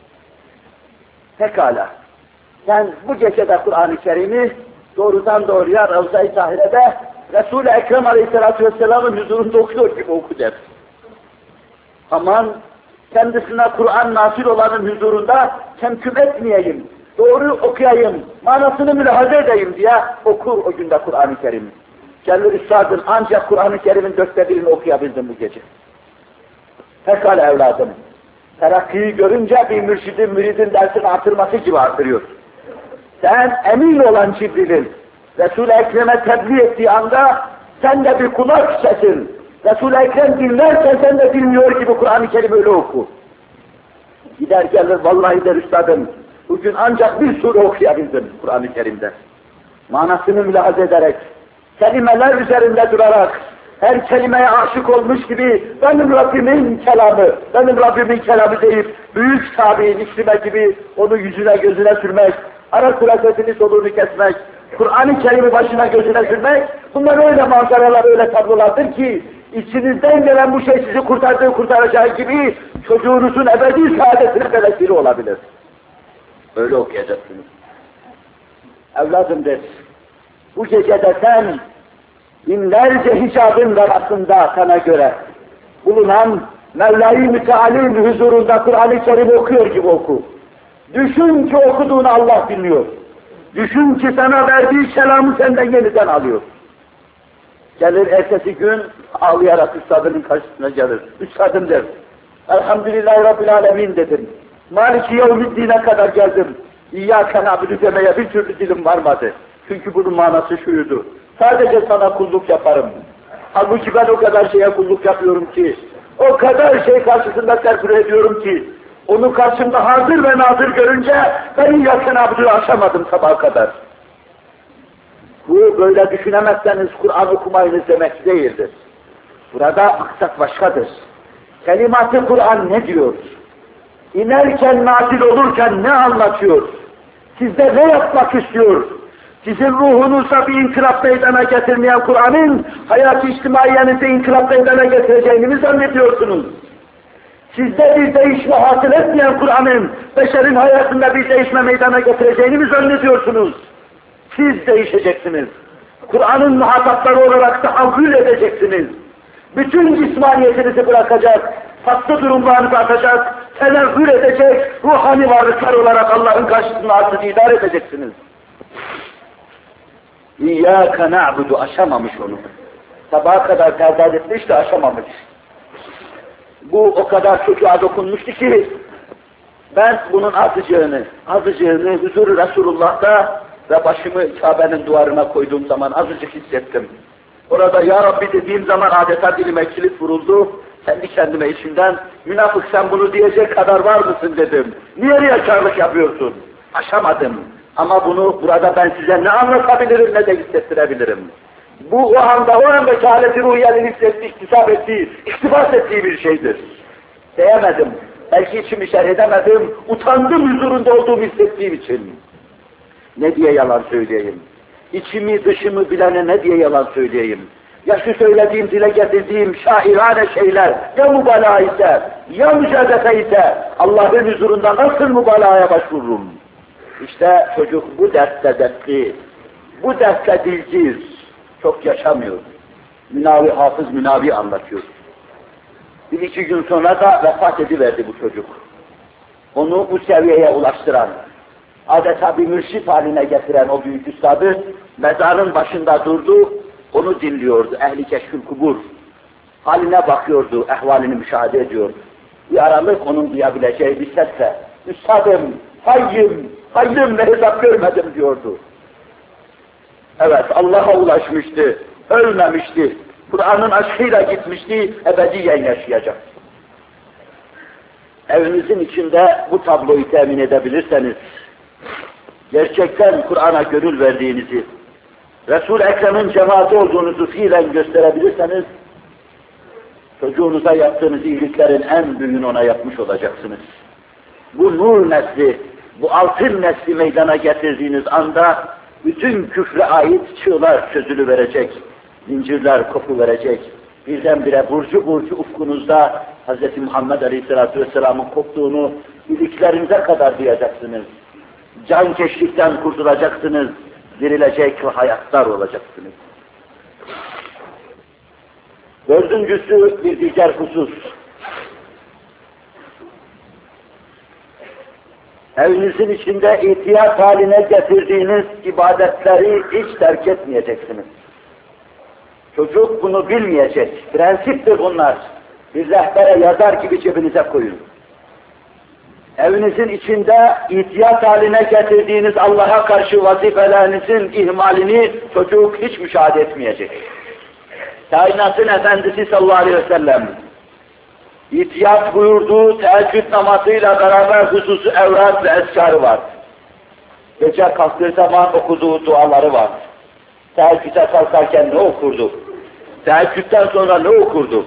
Pekala, sen bu gece de Kur'an-ı Kerim'i doğrudan doğruya Ravza-i Tahire'de Resul-i Ekrem Aleyhisselatü Vesselam'ın huzurunda okuyor gibi oku der. Aman kendisine Kur'an nasil olanın huzurunda temküm etmeyeyim, doğru okuyayım, manasını mülahaza edeyim diye okur o günde Kur'an-ı Kerim. Gelir üstadım, ancak Kur'an-ı Kerim'in 1/4'ini okuyabildim bu gece. Pekala evladım, terakkiyi görünce bir mürşidin müridin dersini artırması gibi artırıyor. Sen emin olan Cibril'in Resul-i Ekrem'e tebliğ ettiği anda sen de bir kulak sesin. Resul-i Ekrem dinlerken sen de dinliyor gibi Kur'an-ı Kerim öyle oku. Gider gelir, vallahi der üstadım, bugün ancak bir sure okuyabildim Kur'an-ı Kerim'de. Manasını mülahaza ederek, kelimeler üzerinde durarak, her kelimeye aşık olmuş gibi benim Rabbimin kelamı deyip, büyük tabi'in İkrime gibi onu yüzüne gözüne sürmek, ara sıra sesini soluğunu kesmek, Kur'an-ı Kerim'i başına gözüne sürmek, bunlar öyle manzaralar, öyle tablolardır ki, içinizden gelen bu şey sizi kurtaracağı gibi, çocuğunuzun ebedi saadetine de vesile olabilir. Öyle okuyacaksınız. Evladım der, bu gecede sen, binlerce hicabın arasında sana göre bulunan Mevla-i Müteal'in huzurunda Kur'an-ı Kerim okuyor gibi oku. Düşün ki okuduğunu Allah dinliyor. Düşün ki sana verdiği kelamı senden yeniden alıyor. Gelir ertesi gün ağlayarak üstadının karşısına gelir. Üstadım der, elhamdülillahi Rabbil Alemin dedim. Maliki yevmiddin'e kadar geldim. İyyâke na'budu demeye bir türlü dilim varmadı. Çünkü bunun manası şuydu. Sadece sana kulluk yaparım. Halbuki ben o kadar şeye kulluk yapıyorum ki, o kadar şey karşısında terfür ediyorum ki, onu karşımda hazır ve nazır görünce ben İyyâke na'budu'yu aşamadım sabaha kadar. Bu böyle düşünemezseniz Kur'an okumayınız demek değildir. Burada maksat başkadır. Kelimat-ı Kur'an ne diyor? İnerken, nazil olurken ne anlatıyor? Sizde ne yapmak istiyor? Sizin ruhunuzda bir inkılap meydana getirmeyen Kur'an'ın hayat-ı içtimaiyenizde inkılap meydana getireceğini mi zannediyorsunuz? Sizde bir değişme hasıl etmeyen Kur'an'ın beşerin hayatında bir değişme meydana getireceğini mi zannediyorsunuz? Siz değişeceksiniz. Kur'an'ın muhatapları olarak tahammül edeceksiniz. Bütün cismaniyetinizi bırakacak, tatlı durumlarınızı atacak, tenevvür edecek, ruhani varlıklar olarak Allah'ın karşısında artık idare edeceksiniz. İyyâke na'budu aşamamış onu. Sabaha kadar tercih etmiş de aşamamış. Bu o kadar çocuğa dokunmuştu ki, ben bunun azıcığını huzur-u Resulullah'ta ve başımı Kabe'nin duvarına koyduğum zaman azıcık hissettim. Orada ya Rabbi dediğim zaman adeta dilime kilit vuruldu. Kendi kendime içimden, münafık sen bunu diyecek kadar var mısın dedim. Niye riyakarlık yapıyorsun? Aşamadım. Ama bunu burada ben size ne anlatabilirim ne de hissettirebilirim. Bu o anda cehaleti ruhiyenin hissettiği, iktisap ettiği, iktibas ettiği bir şeydir. Diyemedim. Belki içimi şerh edemedim. Utandım huzurunda olduğumu hissettiğim için. Ne diye yalan söyleyeyim? İçimi dışımı bilene ne diye yalan söyleyeyim? Ya şu söylediğim, dile getirdiğim şairane şeyler ya mübalağa ise, ya mücadele ise Allah'ın huzurunda nasıl mübalağaya başvururum? İşte çocuk bu dertte dertli, bu dertte dilsiz, çok yaşamıyor. Hafız Münavi anlatıyor. Bir iki gün sonra da vefat ediverdi bu çocuk. Onu bu seviyeye ulaştıran, adeta bir mürşit haline getiren o büyük üstadı mezarın başında durdu, onu dinliyordu. Ehli keşfül kubur. Haline bakıyordu, ehvalini müşahede ediyordu. Bir aralık onun duyabileceği bir sesle, üstadım, hayyım ve hesap görmedim diyordu. Evet, Allah'a ulaşmıştı, ölmemişti. Kur'an'ın aşkıyla gitmişti, ebediyen yaşayacak. Evinizin içinde bu tabloyu temin edebilirseniz, gerçekten Kur'an'a gönül verdiğinizi, Resul-i Ekrem'in cemaati olduğunuzu fiilen gösterebilirseniz, çocuğunuza yaptığınız iyiliklerin en büyüğünü ona yapmış olacaksınız. Bu nur nesli, bu altın nesli meydana getirdiğiniz anda, bütün küfre ait çığlar çözülüverecek, zincirler kopuverecek. Birdenbire burcu ufkunuzda Hz. Muhammed Aleyhisselatü Vesselam'ın koptuğunu iliklerinize kadar duyacaksınız. Can keşlikten kurtulacaksınız, dirilecek ve hayatlar olacaksınız. Dördüncüsü bir diğer husus. Evinizin içinde ihtiyat haline getirdiğiniz ibadetleri hiç terk etmeyeceksiniz. Çocuk bunu bilmeyecek. Prensiptir bunlar. Bir rehbere yazar gibi cebinize koyun. Evinizin içinde ihtiyat haline getirdiğiniz Allah'a karşı vazifelerinizin ihmalini çocuk hiç müşahede etmeyecek. Kainatın Efendisi sallallahu aleyhi ve sellem ihtiyat buyurduğu teheccüd namazıyla beraber hususu evrat ve eskarı var. Gece kalktığı zaman okuduğu duaları var. Teheccüde kalkarken ne okurdu? Teheccüden sonra ne okurdu?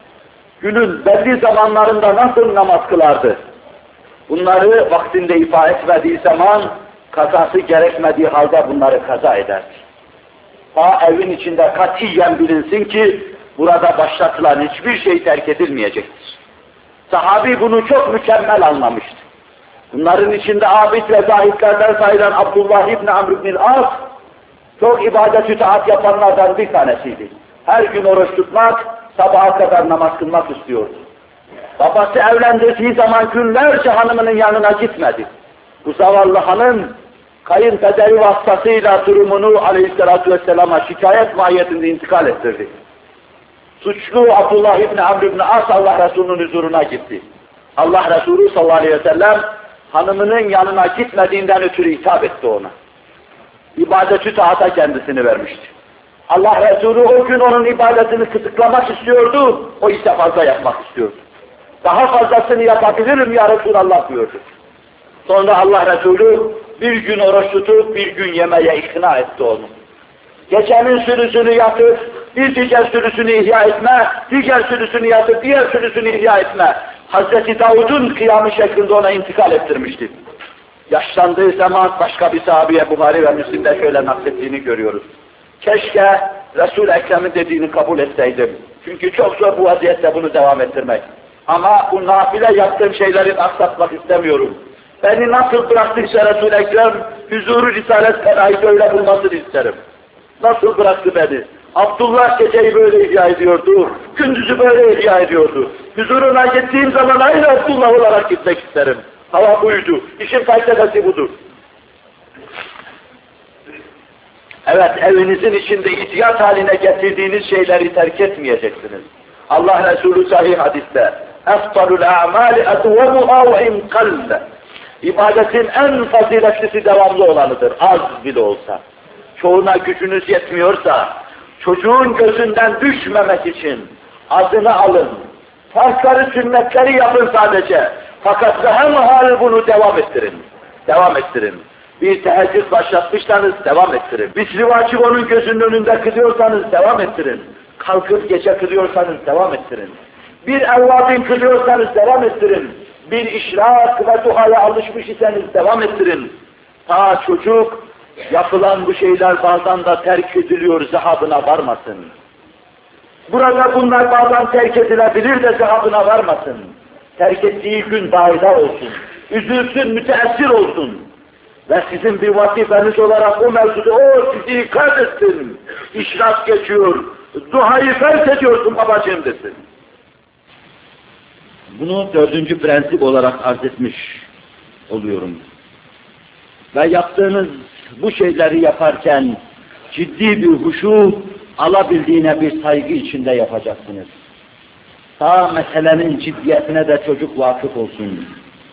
Günün belli zamanlarında nasıl namaz kılardı? Bunları vaktinde ifa etmediği zaman, kazası gerekmediği halde bunları kaza ederdi. Ha evin içinde katiyen bilinsin ki, burada başlatılan hiçbir şey terk edilmeyecektir. Sahabi bunu çok mükemmel anlamıştı. Bunların içinde abid ve zahitlerden sayılan Abdullah İbni Amr İbni As, çok ibadet-ü taat yapanlardan bir tanesiydi. Her gün oruç tutmak, sabaha kadar namaz kılmak istiyordu. Babası evlendirdiği zaman günlerce hanımının yanına gitmedi. Bu zavallı hanım, kayınpederi vasıtasıyla durumunu Aleyhisselatü Vesselam'a şikayet mahiyetinde intikal ettirdi. Suçlu Abdullah İbni Amr İbni As Allah Resulü'nün huzuruna gitti. Allah Resulü sallallahu aleyhi ve sellem hanımının yanına gitmediğinden ötürü hitap etti ona. İbadet-ü taata kendisini vermişti. Allah Resulü o gün onun ibadetini kısıtlamak istiyordu, o ise fazla yapmak istiyordu. Daha fazlasını yapabilirim ya Resulallah diyordu. Sonra Allah Resulü bir gün oruç tutup bir gün yemeye ikna etti onu. Gecenin sürüsünü yatıp bir diğer sürüsünü ihya etme, diğer sürüsünü yatıp diğer sürüsünü ihya etme. Hazreti Davud'un kıyamı şeklinde ona intikal ettirmişti. Yaşlandığı zaman başka bir sahabeye Buhari ve Müslim'de şöyle naklettiğini görüyoruz. Keşke Resul-i Ekrem'in dediğini kabul etseydim. Çünkü çok zor bu vaziyette bunu devam ettirmek. Ama bu nafile yaptığım şeyleri aksatmak istemiyorum. Beni nasıl bıraktıysa Resul-i Ekrem, huzuru Risalet Fenay'ı öyle bulmasını isterim. Nasıl bıraktı beni? Abdullah geceyi böyle ihya ediyordu, gündüzü böyle ihya ediyordu. Huzuruna gittiğim zaman aynı Abdullah olarak gitmek isterim. Hava buydu, işin felsefesi budur. Evet, evinizin içinde ihtiyat haline getirdiğiniz şeyleri terk etmeyeceksiniz. Allah Resulü sahih hadiste, اَفْطَلُ الْاَعْمَالِ اَدْوَمُهَا وَاِنْ قَلَّ İbadetin en faziletlisi devamlı olanıdır, az bile olsa. Çoğuna gücünüz yetmiyorsa, çocuğun gözünden düşmemek için azını alın, farkları, sünnetleri yapın sadece. Fakat hemhal bunu devam ettirin. Devam ettirin. Bir teheccüd başlatmışsanız devam ettirin. Bir rivacı onun gözünün önünde kılıyorsanız devam ettirin. Kalkıp gece kılıyorsanız devam ettirin. Bir evvabin kılıyorsanız devam ettirin. Bir işrak ve duaya alışmış iseniz devam ettirin. Ta çocuk yapılan bu şeyler bazen de terk ediliyor, zehabına varmasın. Burada bunlar bazen terk edilebilir de zehabına varmasın. Terk ettiği gün daidar olsun. Üzülsün, müteessir olsun. Ve sizin bir vazifeniz olarak o mevzuda o sizi ikaz etsin. İşrak geçiyor, duayı fers ediyorsun babacığım desin. Bunu dördüncü prensip olarak arz etmiş oluyorum. Ve yaptığınız bu şeyleri yaparken ciddi bir huşu, alabildiğine bir saygı içinde yapacaksınız. Ta meselenin ciddiyetine de çocuk vakıf olsun.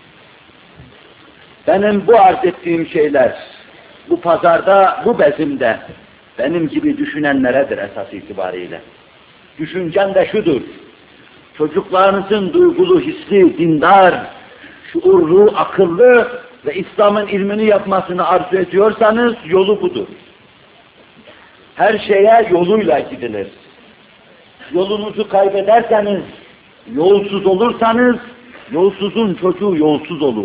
Benim bu arz ettiğim şeyler, bu pazarda, bu bezimde, benim gibi düşünenleredir esas itibariyle. Düşüncem de şudur, çocuklarınızın duygulu, hisli, dindar, şuurlu, akıllı ve İslam'ın ilmini yapmasını arzu ediyorsanız yolu budur. Her şeye yoluyla gidilir. Yolunuzu kaybederseniz, yolsuz olursanız, yolsuzun çocuğu yolsuz olur.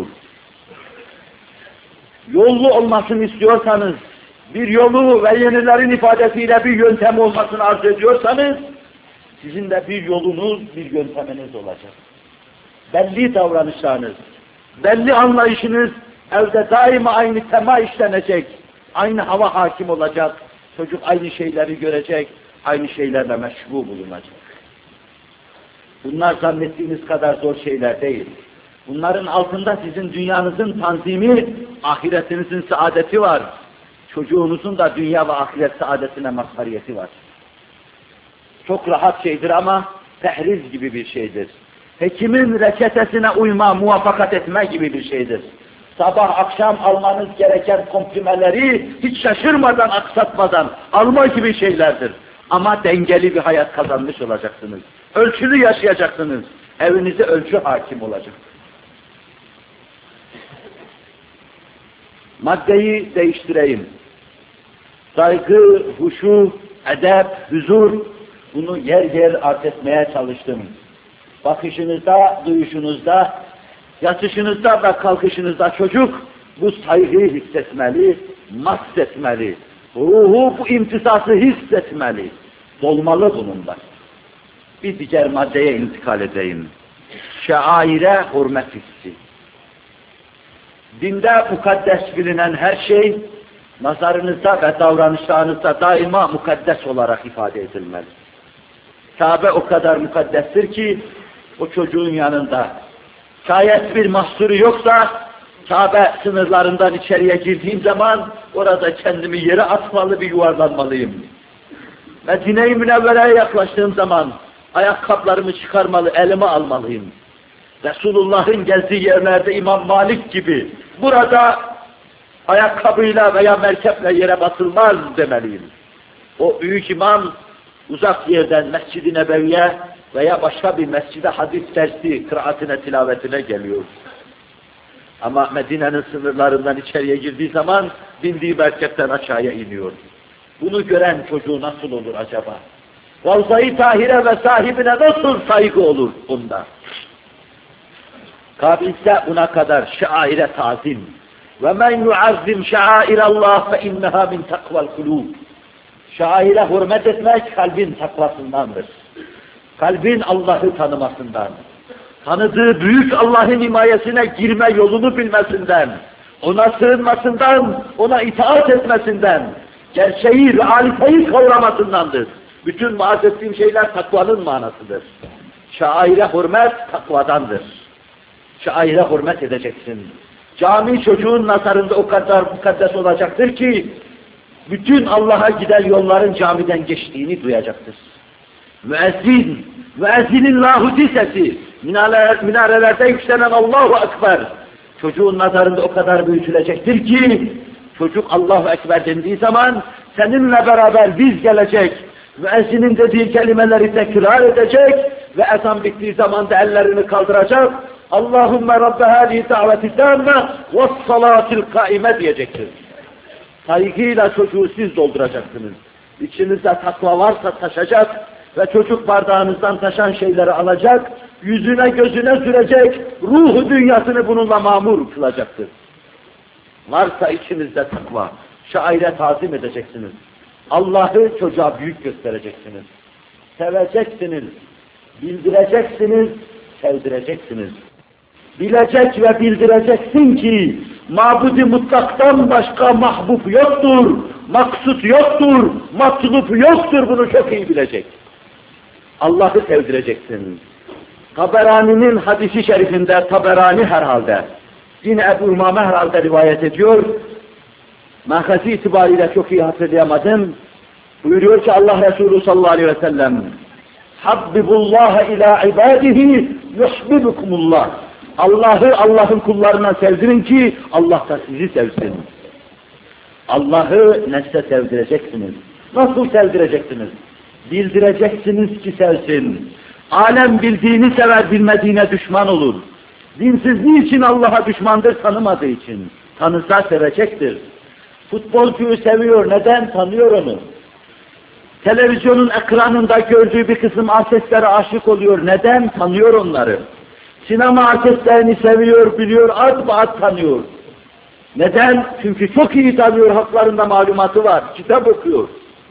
Yollu olmasını istiyorsanız, bir yolu ve yenilerin ifadesiyle bir yöntem olmasını arzu ediyorsanız, sizin de bir yolunuz, bir yönteminiz olacak. Belli davranışlarınız, belli anlayışınız, evde daima aynı tema işlenecek, aynı hava hakim olacak, çocuk aynı şeyleri görecek, aynı şeylerle meşgul bulunacak. Bunlar zannettiğiniz kadar zor şeyler değil. Bunların altında sizin dünyanızın tanzimi, ahiretinizin saadeti var. Çocuğunuzun da dünya ve ahiret saadetine mazhariyeti var. Çok rahat şeydir ama tehriz gibi bir şeydir. Hekimin reçetesine uyma, muvaffakat etme gibi bir şeydir. Sabah akşam almanız gereken komprimeleri hiç şaşırmadan, aksatmadan alma gibi şeylerdir. Ama dengeli bir hayat kazanmış olacaksınız. Ölçülü yaşayacaksınız. Evinize ölçü hakim olacak. Maddeyi değiştireyim. Saygı, huşu, edep, huzur, bunu yer yer arz etmeye çalıştım. Bakışınızda, duyuşunuzda, yatışınızda ve kalkışınızda çocuk bu saygıyı hissetmeli, mahsetmeli. Ruhu bu imtisası hissetmeli. Dolmalı bununla. Bir diğer maddeye intikal edeyim. Şaire hürmet hissi. Dinde mukaddes bilinen her şey, nazarınızda ve davranışlarınızda daima mukaddes olarak ifade edilmeli. Kabe o kadar mukaddestir ki, o çocuğun yanında, şayet bir mahsuru yoksa, Kabe sınırlarından içeriye girdiğim zaman, orada kendimi yere atmalı, bir yuvarlanmalıyım. Medine-i Münevvere'ye yaklaştığım zaman, ayakkabılarımı çıkarmalı, elime almalıyım. Resulullah'ın gezdiği yerlerde İmam Malik gibi, burada ayakkabıyla veya merkeple yere basılmaz demeliyim. O büyük imam, uzak yerden Mescid-i Nebevi'ye veya başka bir mescide hadis dersi, kıraatine, tilavetine geliyor. Ama Medine'nin sınırlarından içeriye girdiği zaman, bindiği merkepten aşağıya iniyor. Bunu gören çocuğu nasıl olur acaba? Ravza-i Tahire ve sahibine nasıl saygı olur bunda? Kabilse buna kadar şaire tazim. وَمَنْ يُعَزِّمْ شَعَائِرَ اللّٰهِ فَاِنَّهَا مِنْ تَقْوَى الْقُلُوبِ Şaire hürmet etmek kalbin takvasındandır. Kalbin Allah'ı tanımasından, tanıdığı büyük Allah'ın himayesine girme yolunu bilmesinden, ona sığınmasından, ona itaat etmesinden, gerçeği, realiteyi kavramasındandır. Bütün vaaz ettiğim şeyler takvanın manasıdır. Şaire hürmet takvadandır. Şaire hürmet edeceksin. Cami çocuğun nazarında o kadar mukaddes olacaktır ki, bütün Allah'a giden yolların camiden geçtiğini duyacaktır. Müezzinin lahuti sesi, minarelerde yükselen Allahu Ekber, çocuğun nazarında o kadar büyütülecektir ki, çocuk Allahu Ekber dendiği zaman, seninle beraber biz gelecek, müezzinin dediği kelimeleri tekrar edecek ve ezan bittiği zaman da ellerini kaldıracak, Allahümme Rabbe hâzihi daveti tâmme ve salâtil kaime diyecektir. Saygıyla çocuğu siz dolduracaksınız. İçinizde takva varsa taşacak ve çocuk bardağınızdan taşan şeyleri alacak, yüzüne gözüne sürecek, ruhu dünyasını bununla mamur kılacaktır. Varsa içinizde takva, şaire tazim edeceksiniz. Allah'ı çocuğa büyük göstereceksiniz. Seveceksiniz, bildireceksiniz, sevdireceksiniz. Bilecek ve bildireceksin ki, mabud-i mutlaktan başka mahbub yoktur, maksut yoktur, matlup yoktur, bunu çok iyi bilecek. Allah'ı sevdireceksin. Taberani'nin hadisi şerifinde, Taberani herhalde, yine Ebu Umame herhalde rivayet ediyor, mahkesi itibariyle çok iyi hatırlayamadım, buyuruyor ki Allah Resulü sallallahu aleyhi ve sellem, Habbibullaha ila ibadihi yuhbibukumullah. Allah'ı Allah'ın kullarına sevdirin ki Allah da sizi sevsin. Allah'ı nefse sevdireceksiniz. Nasıl sevdireceksiniz? Bildireceksiniz ki sevsin. Alem bildiğini sever, bilmediğine düşman olur. Dinsizliği için Allah'a düşmandır, tanımadığı için. Tanısa sevecektir. Futbolcuyu seviyor, neden? Tanıyor onu. Televizyonun ekranında gördüğü bir kısım artistlere aşık oluyor, neden? Tanıyor onları. Sinema artistlerini seviyor, biliyor, ad tanıyor. Neden? Çünkü çok iyi tanıyor, haklarında malumatı var, kitap okuyor.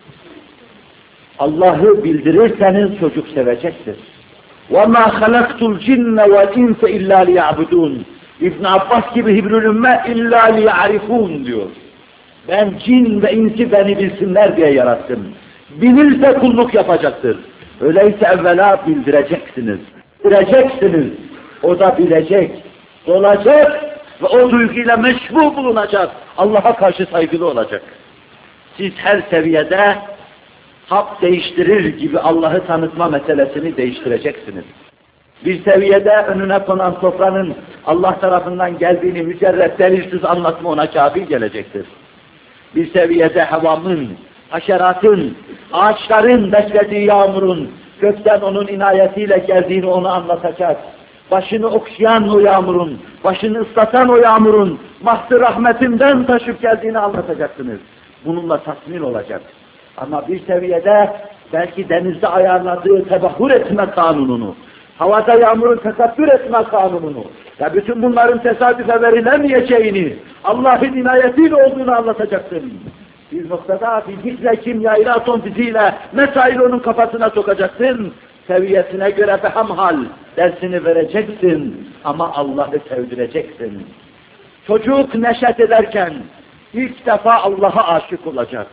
Allah'ı bildirirseniz çocuk sevecektir. وَمَا خَلَقْتُ الْجِنَّ وَالْاِنْسَ اِلَّا لِيَعْبُدُونَ İbn Abbas gibi Hibrül Ümme اِلَّا لِيَعْرِفُونَ diyor. Ben cin ve insi beni bilsinler diye yarattım. Bilirse kulluk yapacaktır. Öyleyse evvela bildireceksiniz. Bildireceksiniz. O da bilecek, olacak ve o duyguyla meşbu bulunacak. Allah'a karşı saygılı olacak. Siz her seviyede hap değiştirir gibi Allah'ı tanıtma meselesini değiştireceksiniz. Bir seviyede önüne konan sofranın Allah tarafından geldiğini mücerret delilsiz anlatma ona kafi gelecektir. Bir seviyede havamın, haşeratın, ağaçların beslediği yağmurun gökten onun inayetiyle geldiğini ona anlatacak. Başını okşayan o yağmurun, başını ıslatan o yağmurun, mahzı rahmetinden taşıp geldiğini anlatacaksınız. Bununla tatmin olacak. Ama bir seviyede belki denizde ayarladığı tebahür etme kanununu, havada yağmurun tekabbür etme kanununu ve bütün bunların tesadüfe verilemeyeceğini, Allah'ın inayetiyle olduğunu anlatacaksın. Bir noktada fizikle, kimyayla, atom fiziğiyle mesail onun kafasına sokacaksın. Seviyesine göre behemhal dersini vereceksin ama Allah'ı sevdireceksin. Çocuk neşet ederken ilk defa Allah'a aşık olacak.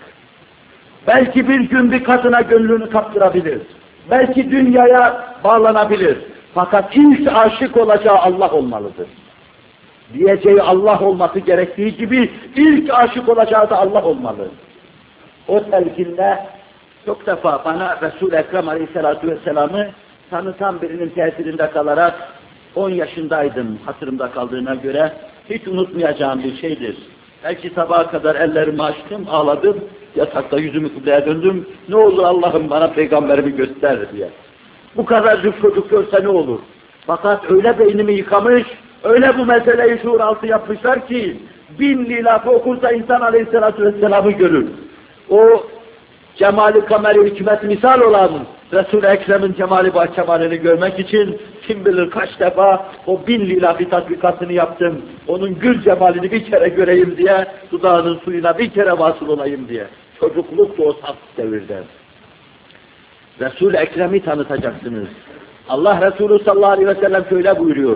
Belki bir gün bir kadına gönlünü kaptırabilir. Belki dünyaya bağlanabilir. Fakat ilk aşık olacağı Allah olmalıdır. Diyeceği Allah olması gerektiği gibi ilk aşık olacağı da Allah olmalı. O telkinde çok defa bana Resul-i Ekrem Aleyhisselatü Vesselam'ı tanıtan birinin tesirinde kalarak 10 yaşındaydım hatırımda kaldığına göre hiç unutmayacağım bir şeydir. Belki sabaha kadar ellerimi açtım, ağladım, yatakta yüzümü kıbleye döndüm. Ne olur Allah'ım bana peygamberimi göster diye. Bu kadarcık çocuk görse ne olur? Fakat öyle beynimi yıkamış, öyle bu meseleyi şuur altı yapmışlar ki 1000 lilafı okursa insan Aleyhisselatü Vesselam'ı görür. O cemali kameri hikmet misal olan Resul-i Ekrem'in cemali bahçemalini görmek için kim bilir kaç defa o 1000 lilafi tatbikatını yaptım. Onun gül cemalini bir kere göreyim diye, dudağının suyuna bir kere vasıl olayım diye. Çocukluk da o saf devirde. Resul-i Ekrem'i tanıtacaksınız. Allah Resulü sallallahu aleyhi ve sellem şöyle buyuruyor.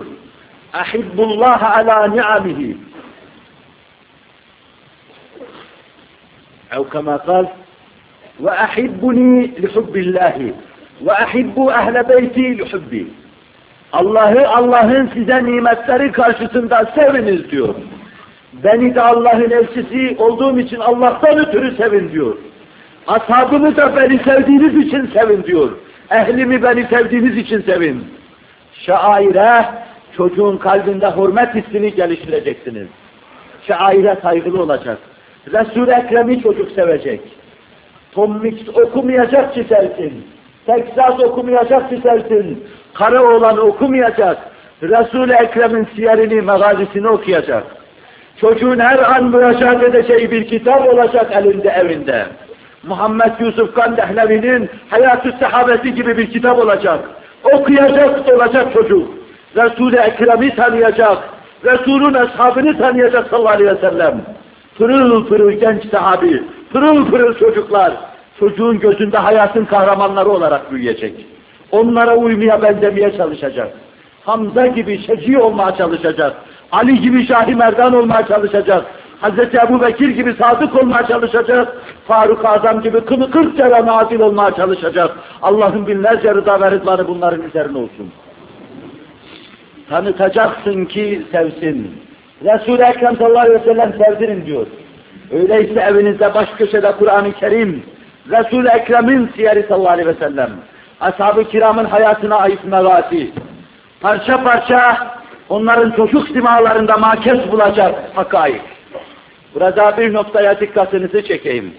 Ahibbullaha ala ni'amihi. ev kema kal ve ahibbuni lihubbillahi ve ahibbu ehle beyti lihubbi. Allah'ın size nimetleri karşısında seviniz diyor. Beni de Allah'ın elçisi olduğum için Allah'tan ötürü sevin diyor. Ashabımı da beni sevdiğiniz için sevin diyor. Ehlimi beni sevdiğiniz için sevin. Şaire, çocuğun kalbinde hürmet hissini geliştireceksiniz. Şaire saygılı olacak. Resul-i Ekrem'i çocuk sevecek. Tom Mix okumayacak ki sevsin. Texas okumayacak ki sevsin. Karaoğlan'ı okumayacak. Resul-i Ekrem'in siyerini, megazisini okuyacak. Çocuğun her an müracaat edeceği bir kitap olacak elinde, evinde. Muhammed Yusuf Kandehlevi'nin Hayat-ı Sahabesi gibi bir kitap olacak. Okuyacak, olacak çocuk. Resul-i Ekrem'i tanıyacak. Resul'ün ashabını tanıyacak sallallahu aleyhi ve sellem. Pırıl pırıl genç sahabi, pırıl pırıl çocuklar. Çocuğun gözünde hayatın kahramanları olarak büyüyecek. Onlara uymaya, benzemeye çalışacak. Hamza gibi şeci olmaya çalışacak. Ali gibi Şah-ı Merdan olmaya çalışacak. Hazreti Ebu Bekir gibi sadık olmaya çalışacak. Faruk-ı Azam gibi 40 kere adil olmaya çalışacak. Allah'ın binlerce rıza ve rıdvanı bunların üzerine olsun. Tanıtacaksın ki sevsin. Resul-i Ekrem sallallahu aleyhi ve sellem sevdirin diyor. Öyleyse evinizde baş köşede Kur'an-ı Kerim, Resul-i Ekrem'in siyeri sallallahu aleyhi ve sellem, ashab-ı kiramın hayatına ait megati, parça parça onların çocuk simalarında makes bulacak hakaik. Burada bir noktaya dikkatinizi çekeyim.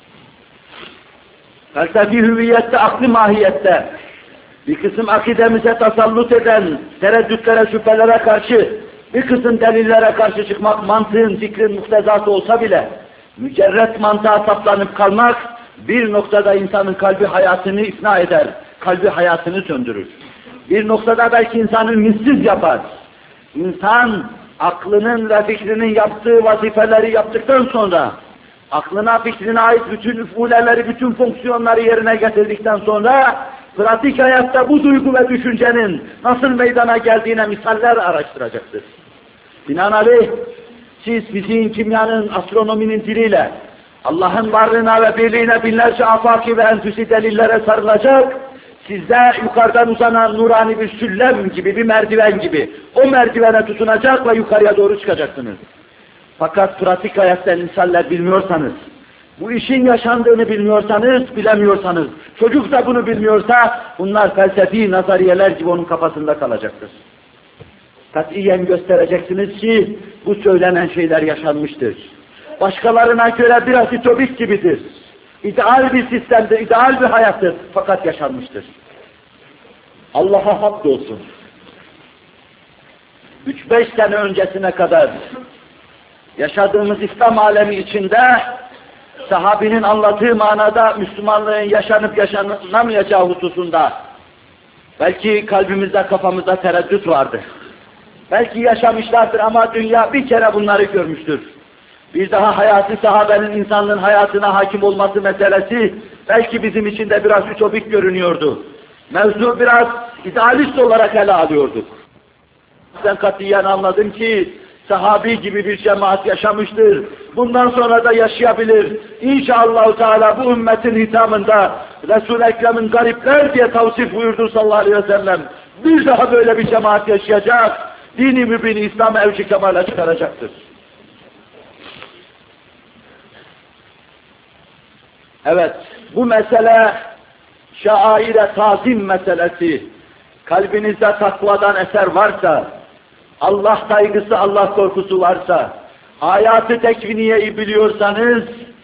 Felsefi hüviyette, aklı mahiyette, bir kısım akidemize tasallut eden tereddütlere, şüphelere karşı, bir kısım delillere karşı çıkmak mantığın, fikrin muktezası olsa bile, mücerret mantığa saplanıp kalmak, bir noktada insanın kalbi hayatını ifna eder, kalbi hayatını söndürür. Bir noktada belki insanı ümitsiz yapar. İnsan, aklının ve fikrinin yaptığı vazifeleri yaptıktan sonra, aklına, fikrine ait bütün üfuleleri, bütün fonksiyonları yerine getirdikten sonra, pratik hayatta bu duygu ve düşüncenin nasıl meydana geldiğine misaller araştıracaktır. Binaenaleyh, siz fiziğin, kimyanın, astronominin diliyle, Allah'ın varlığına ve birliğine binlerce afaki ve enfüsi delillere sarılacak, sizde yukarıdan uzanan nurani bir süllem gibi, bir merdiven gibi, o merdivene tutunacak ve yukarıya doğru çıkacaksınız. Fakat pratik hayatta misaller bilmiyorsanız, bu işin yaşandığını bilmiyorsanız, bilemiyorsanız, çocuk da bunu bilmiyorsa, bunlar felsefi nazariyeler gibi onun kafasında kalacaktır. Katiyen göstereceksiniz ki, bu söylenen şeyler yaşanmıştır. Başkalarına göre biraz ütopik gibidir. İdeal bir sistemdir, ideal bir hayattır, fakat yaşanmıştır. Allah'a hamdolsun. 3-5 sene öncesine kadar yaşadığımız İslam alemi içinde sahabinin anlattığı manada Müslümanlığın yaşanıp yaşanamayacağı hususunda belki kalbimizde, kafamızda tereddüt vardı. Belki yaşamışlardır ama dünya bir kere bunları görmüştür. Bir daha hayatı sahabenin insanlığın hayatına hakim olması meselesi belki bizim için de biraz ütopik görünüyordu. Mevzu biraz idealist olarak ele alıyorduk. Ben katiyen anladım ki sahabi gibi bir cemaat yaşamıştır. Bundan sonra da yaşayabilir. İnşallah Teala bu ümmetin hitamında Resul-i Ekrem'in garipler diye tavsif buyurdu sallallahu aleyhi ve sellem. Bir daha böyle bir cemaat yaşayacak. Dini mübin İslam evci kemale çıkaracaktır. Evet, bu mesele şaire tazim meselesi. Kalbinizde takvadan eser varsa, Allah saygısı, Allah korkusu varsa, hayatı tekviniyeyi biliyorsanız,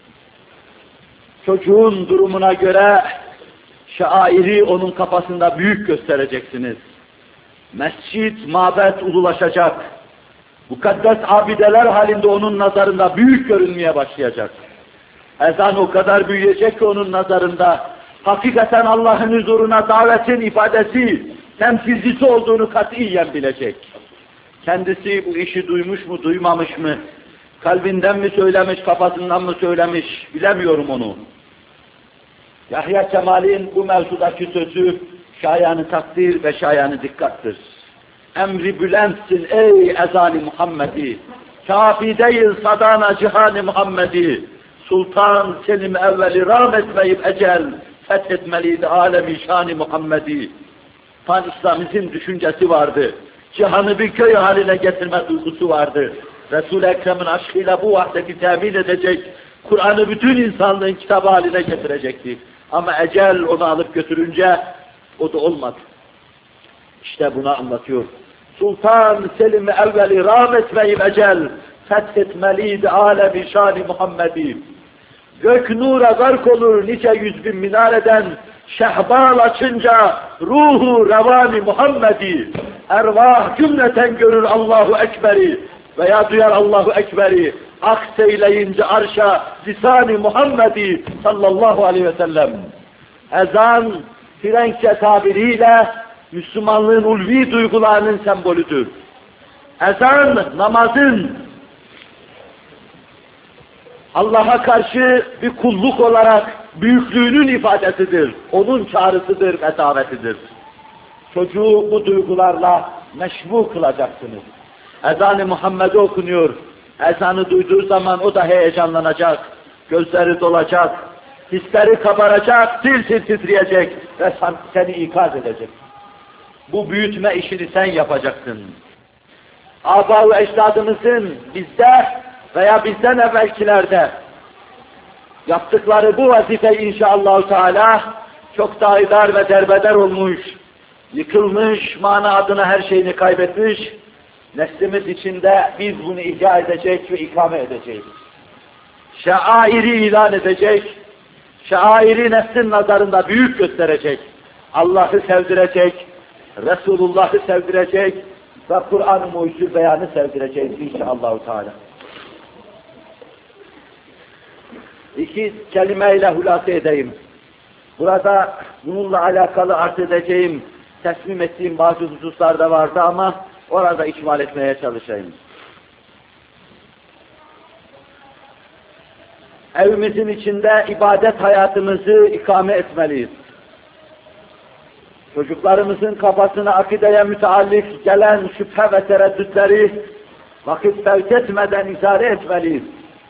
çocuğun durumuna göre şairi onun kafasında büyük göstereceksiniz. Mescid, mabet ululaşacak. Mukaddes abideler halinde onun nazarında büyük görünmeye başlayacak. Ezan o kadar büyüyecek ki onun nazarında hakikaten Allah'ın huzuruna davetin ifadesi, temsilcisi olduğunu katiyen bilecek. Kendisi bu işi duymuş mu, duymamış mı? Kalbinden mi söylemiş, kafasından mı söylemiş? Bilemiyorum onu. Yahya Kemal'in bu mevzudaki sözü şayanı takdir ve şayanı dikkattır. Emri bülentsin ey ezan-ı Muhammedi. Kafi değil sadana cihan-ı Muhammedi. Sultan Selim evveli rağm etmeyip ecel fethetmeliydi alemi şan-ı Muhammedi. Pan-İslamizm düşüncesi vardı. Cihanı bir köy haline getirme duygusu vardı. Resul-i Ekrem'in aşkıyla bu vahdeti temin edecek, Kur'an'ı bütün insanlığın kitabı haline getirecekti. Ama ecel onu alıp götürünce o da olmadı. İşte bunu anlatıyor. Sultan Selim evveli rağm etmeyip ecel fethetmeliydi alemi şan-ı Muhammedi. Gök nura gark olur nice 100.000 minareden, şehbal açınca ruhu revan-ı Muhammedi. Ervah cümleten görür Allahu Ekber'i veya duyar Allahu Ekber'i. Akseyleyince arşa lisan-ı Muhammedi sallallahu aleyhi ve sellem. Ezan, Frenkçe tabiriyle Müslümanlığın ulvi duygularının sembolüdür. Ezan, namazın Allah'a karşı bir kulluk olarak büyüklüğünün ifadesidir. Onun çağrısıdır ve davetidir. Çocuğu bu duygularla meşbu kılacaksınız. Ezan-ı Muhammed'e okunuyor. Ezanı duyduğu zaman o da heyecanlanacak, gözleri dolacak, hisleri kabaracak, tir tir titreyecek ve seni ikaz edecek. Bu büyütme işini sen yapacaksın. Âbâ-ı ecdadımızın bizde veya bizden evvelkilerde yaptıkları bu vazife inşallah Teala çok daidar ve derbeder olmuş, yıkılmış, mana adına her şeyini kaybetmiş, neslimiz içinde biz bunu ihya edecek ve ikame edeceğiz. Şairi ilan edecek, şairi neslin nazarında büyük gösterecek, Allah'ı sevdirecek, Resulullah'ı sevdirecek ve Kur'an-ı Mucizül Beyan'ı sevdireceğiz inşallah Teala. İki kelimeyle hulasa edeyim. Burada bununla alakalı arz edeceğim, teslim ettiğim bazı hususlar da vardı ama orada ikmal etmeye çalışayım. Evimizin içinde ibadet hayatımızı ikame etmeliyiz. Çocuklarımızın kafasına akideye müteallik gelen şüphe ve tereddütleri vakit fevk etmeden izare etmeliyiz.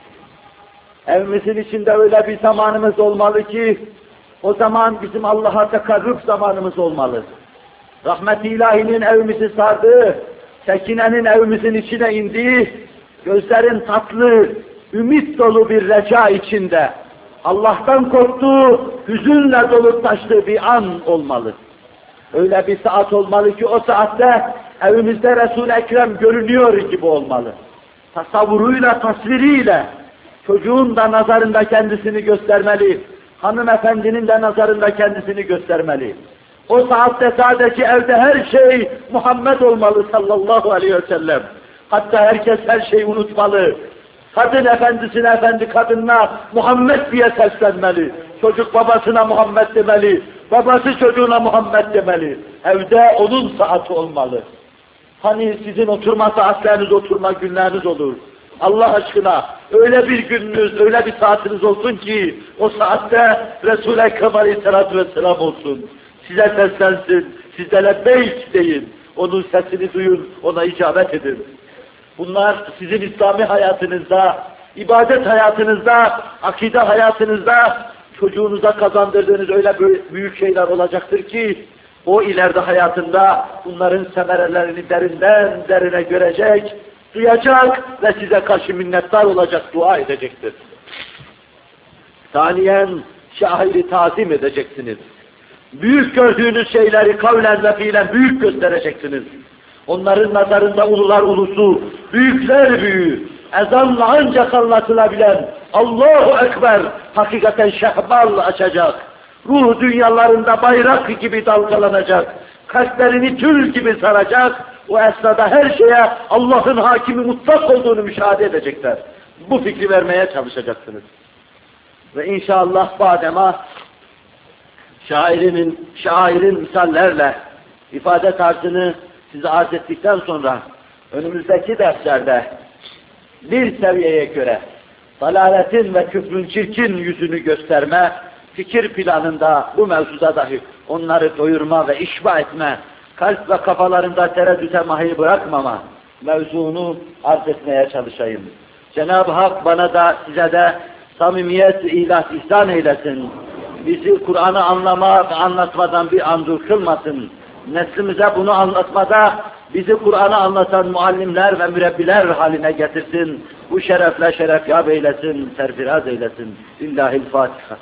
Evimizin içinde öyle bir zamanımız olmalı ki, o zaman bizim Allah'a tekarrub zamanımız olmalı. Rahmet-i ilahinin evimizi sardığı, sekinenin evimizin içine indiği, gözlerin tatlı, ümit dolu bir reca içinde, Allah'tan korktuğu, hüzünle dolup taştığı bir an olmalı. Öyle bir saat olmalı ki o saatte evimizde Resul-i Ekrem görünüyor gibi olmalı. Tasavvuruyla, tasviriyle, çocuğun da nazarında kendisini göstermeli, hanımefendinin de nazarında kendisini göstermeli. O saatte sadece evde her şey Muhammed olmalı sallallahu aleyhi ve sellem. Hatta herkes her şeyi unutmalı. Kadın efendisine efendi kadınına Muhammed diye seslenmeli. Çocuk babasına Muhammed demeli. Babası çocuğuna Muhammed demeli. Evde onun saati olmalı. Hani sizin oturma saatleriniz, oturma günleriniz olur. Allah aşkına öyle bir gününüz, öyle bir saatiniz olsun ki o saatte Resul-i Ekrem Aleyhisselatü Vesselam olsun. Size seslensin, siz de lebbeyk deyin. Onun sesini duyun, ona icabet edin. Bunlar sizin İslami hayatınızda, ibadet hayatınızda, akide hayatınızda çocuğunuza kazandırdığınız öyle büyük şeyler olacaktır ki o ileride hayatında bunların semerelerini derinden derine görecek, duyacak ve size karşı minnettar olacak, dua edecektir. Saniyen şairi tazim edeceksiniz. Büyük gördüğünüz şeyleri kavlen ve fiilen büyük göstereceksiniz. Onların nazarında ulular ulusu, büyükler büyüğü, ezanla ancak anlatılabilen Allahu Ekber hakikaten şehbal açacak. Ruh dünyalarında bayrak gibi dalgalanacak. Kalplerini tül gibi saracak. O esnada her şeye Allah'ın hakimi mutlak olduğunu müşahede edecekler. Bu fikri vermeye çalışacaksınız. Ve inşallah badema şairin misallerle ifade tarzını size arz ettikten sonra önümüzdeki derslerde bir seviyeye göre dalaletin ve küfrün çirkin yüzünü gösterme, fikir planında bu mevzuda dahi onları doyurma ve işba etme, kalp ve kafalarında tereddüte mahal bırakmama mevzunu arz etmeye çalışayım. Cenab-ı Hak bana da size de samimiyet, ilah ihsan eylesin. Bizi Kur'an'ı anlama ve anlatmadan bir an dur kılmasın. Neslimize bunu anlatmada bizi Kur'an'ı anlatan muallimler ve mürebbiler haline getirsin. Bu şerefle şeref yap eylesin, serfiraz eylesin. Lillahi'l-Fatiha.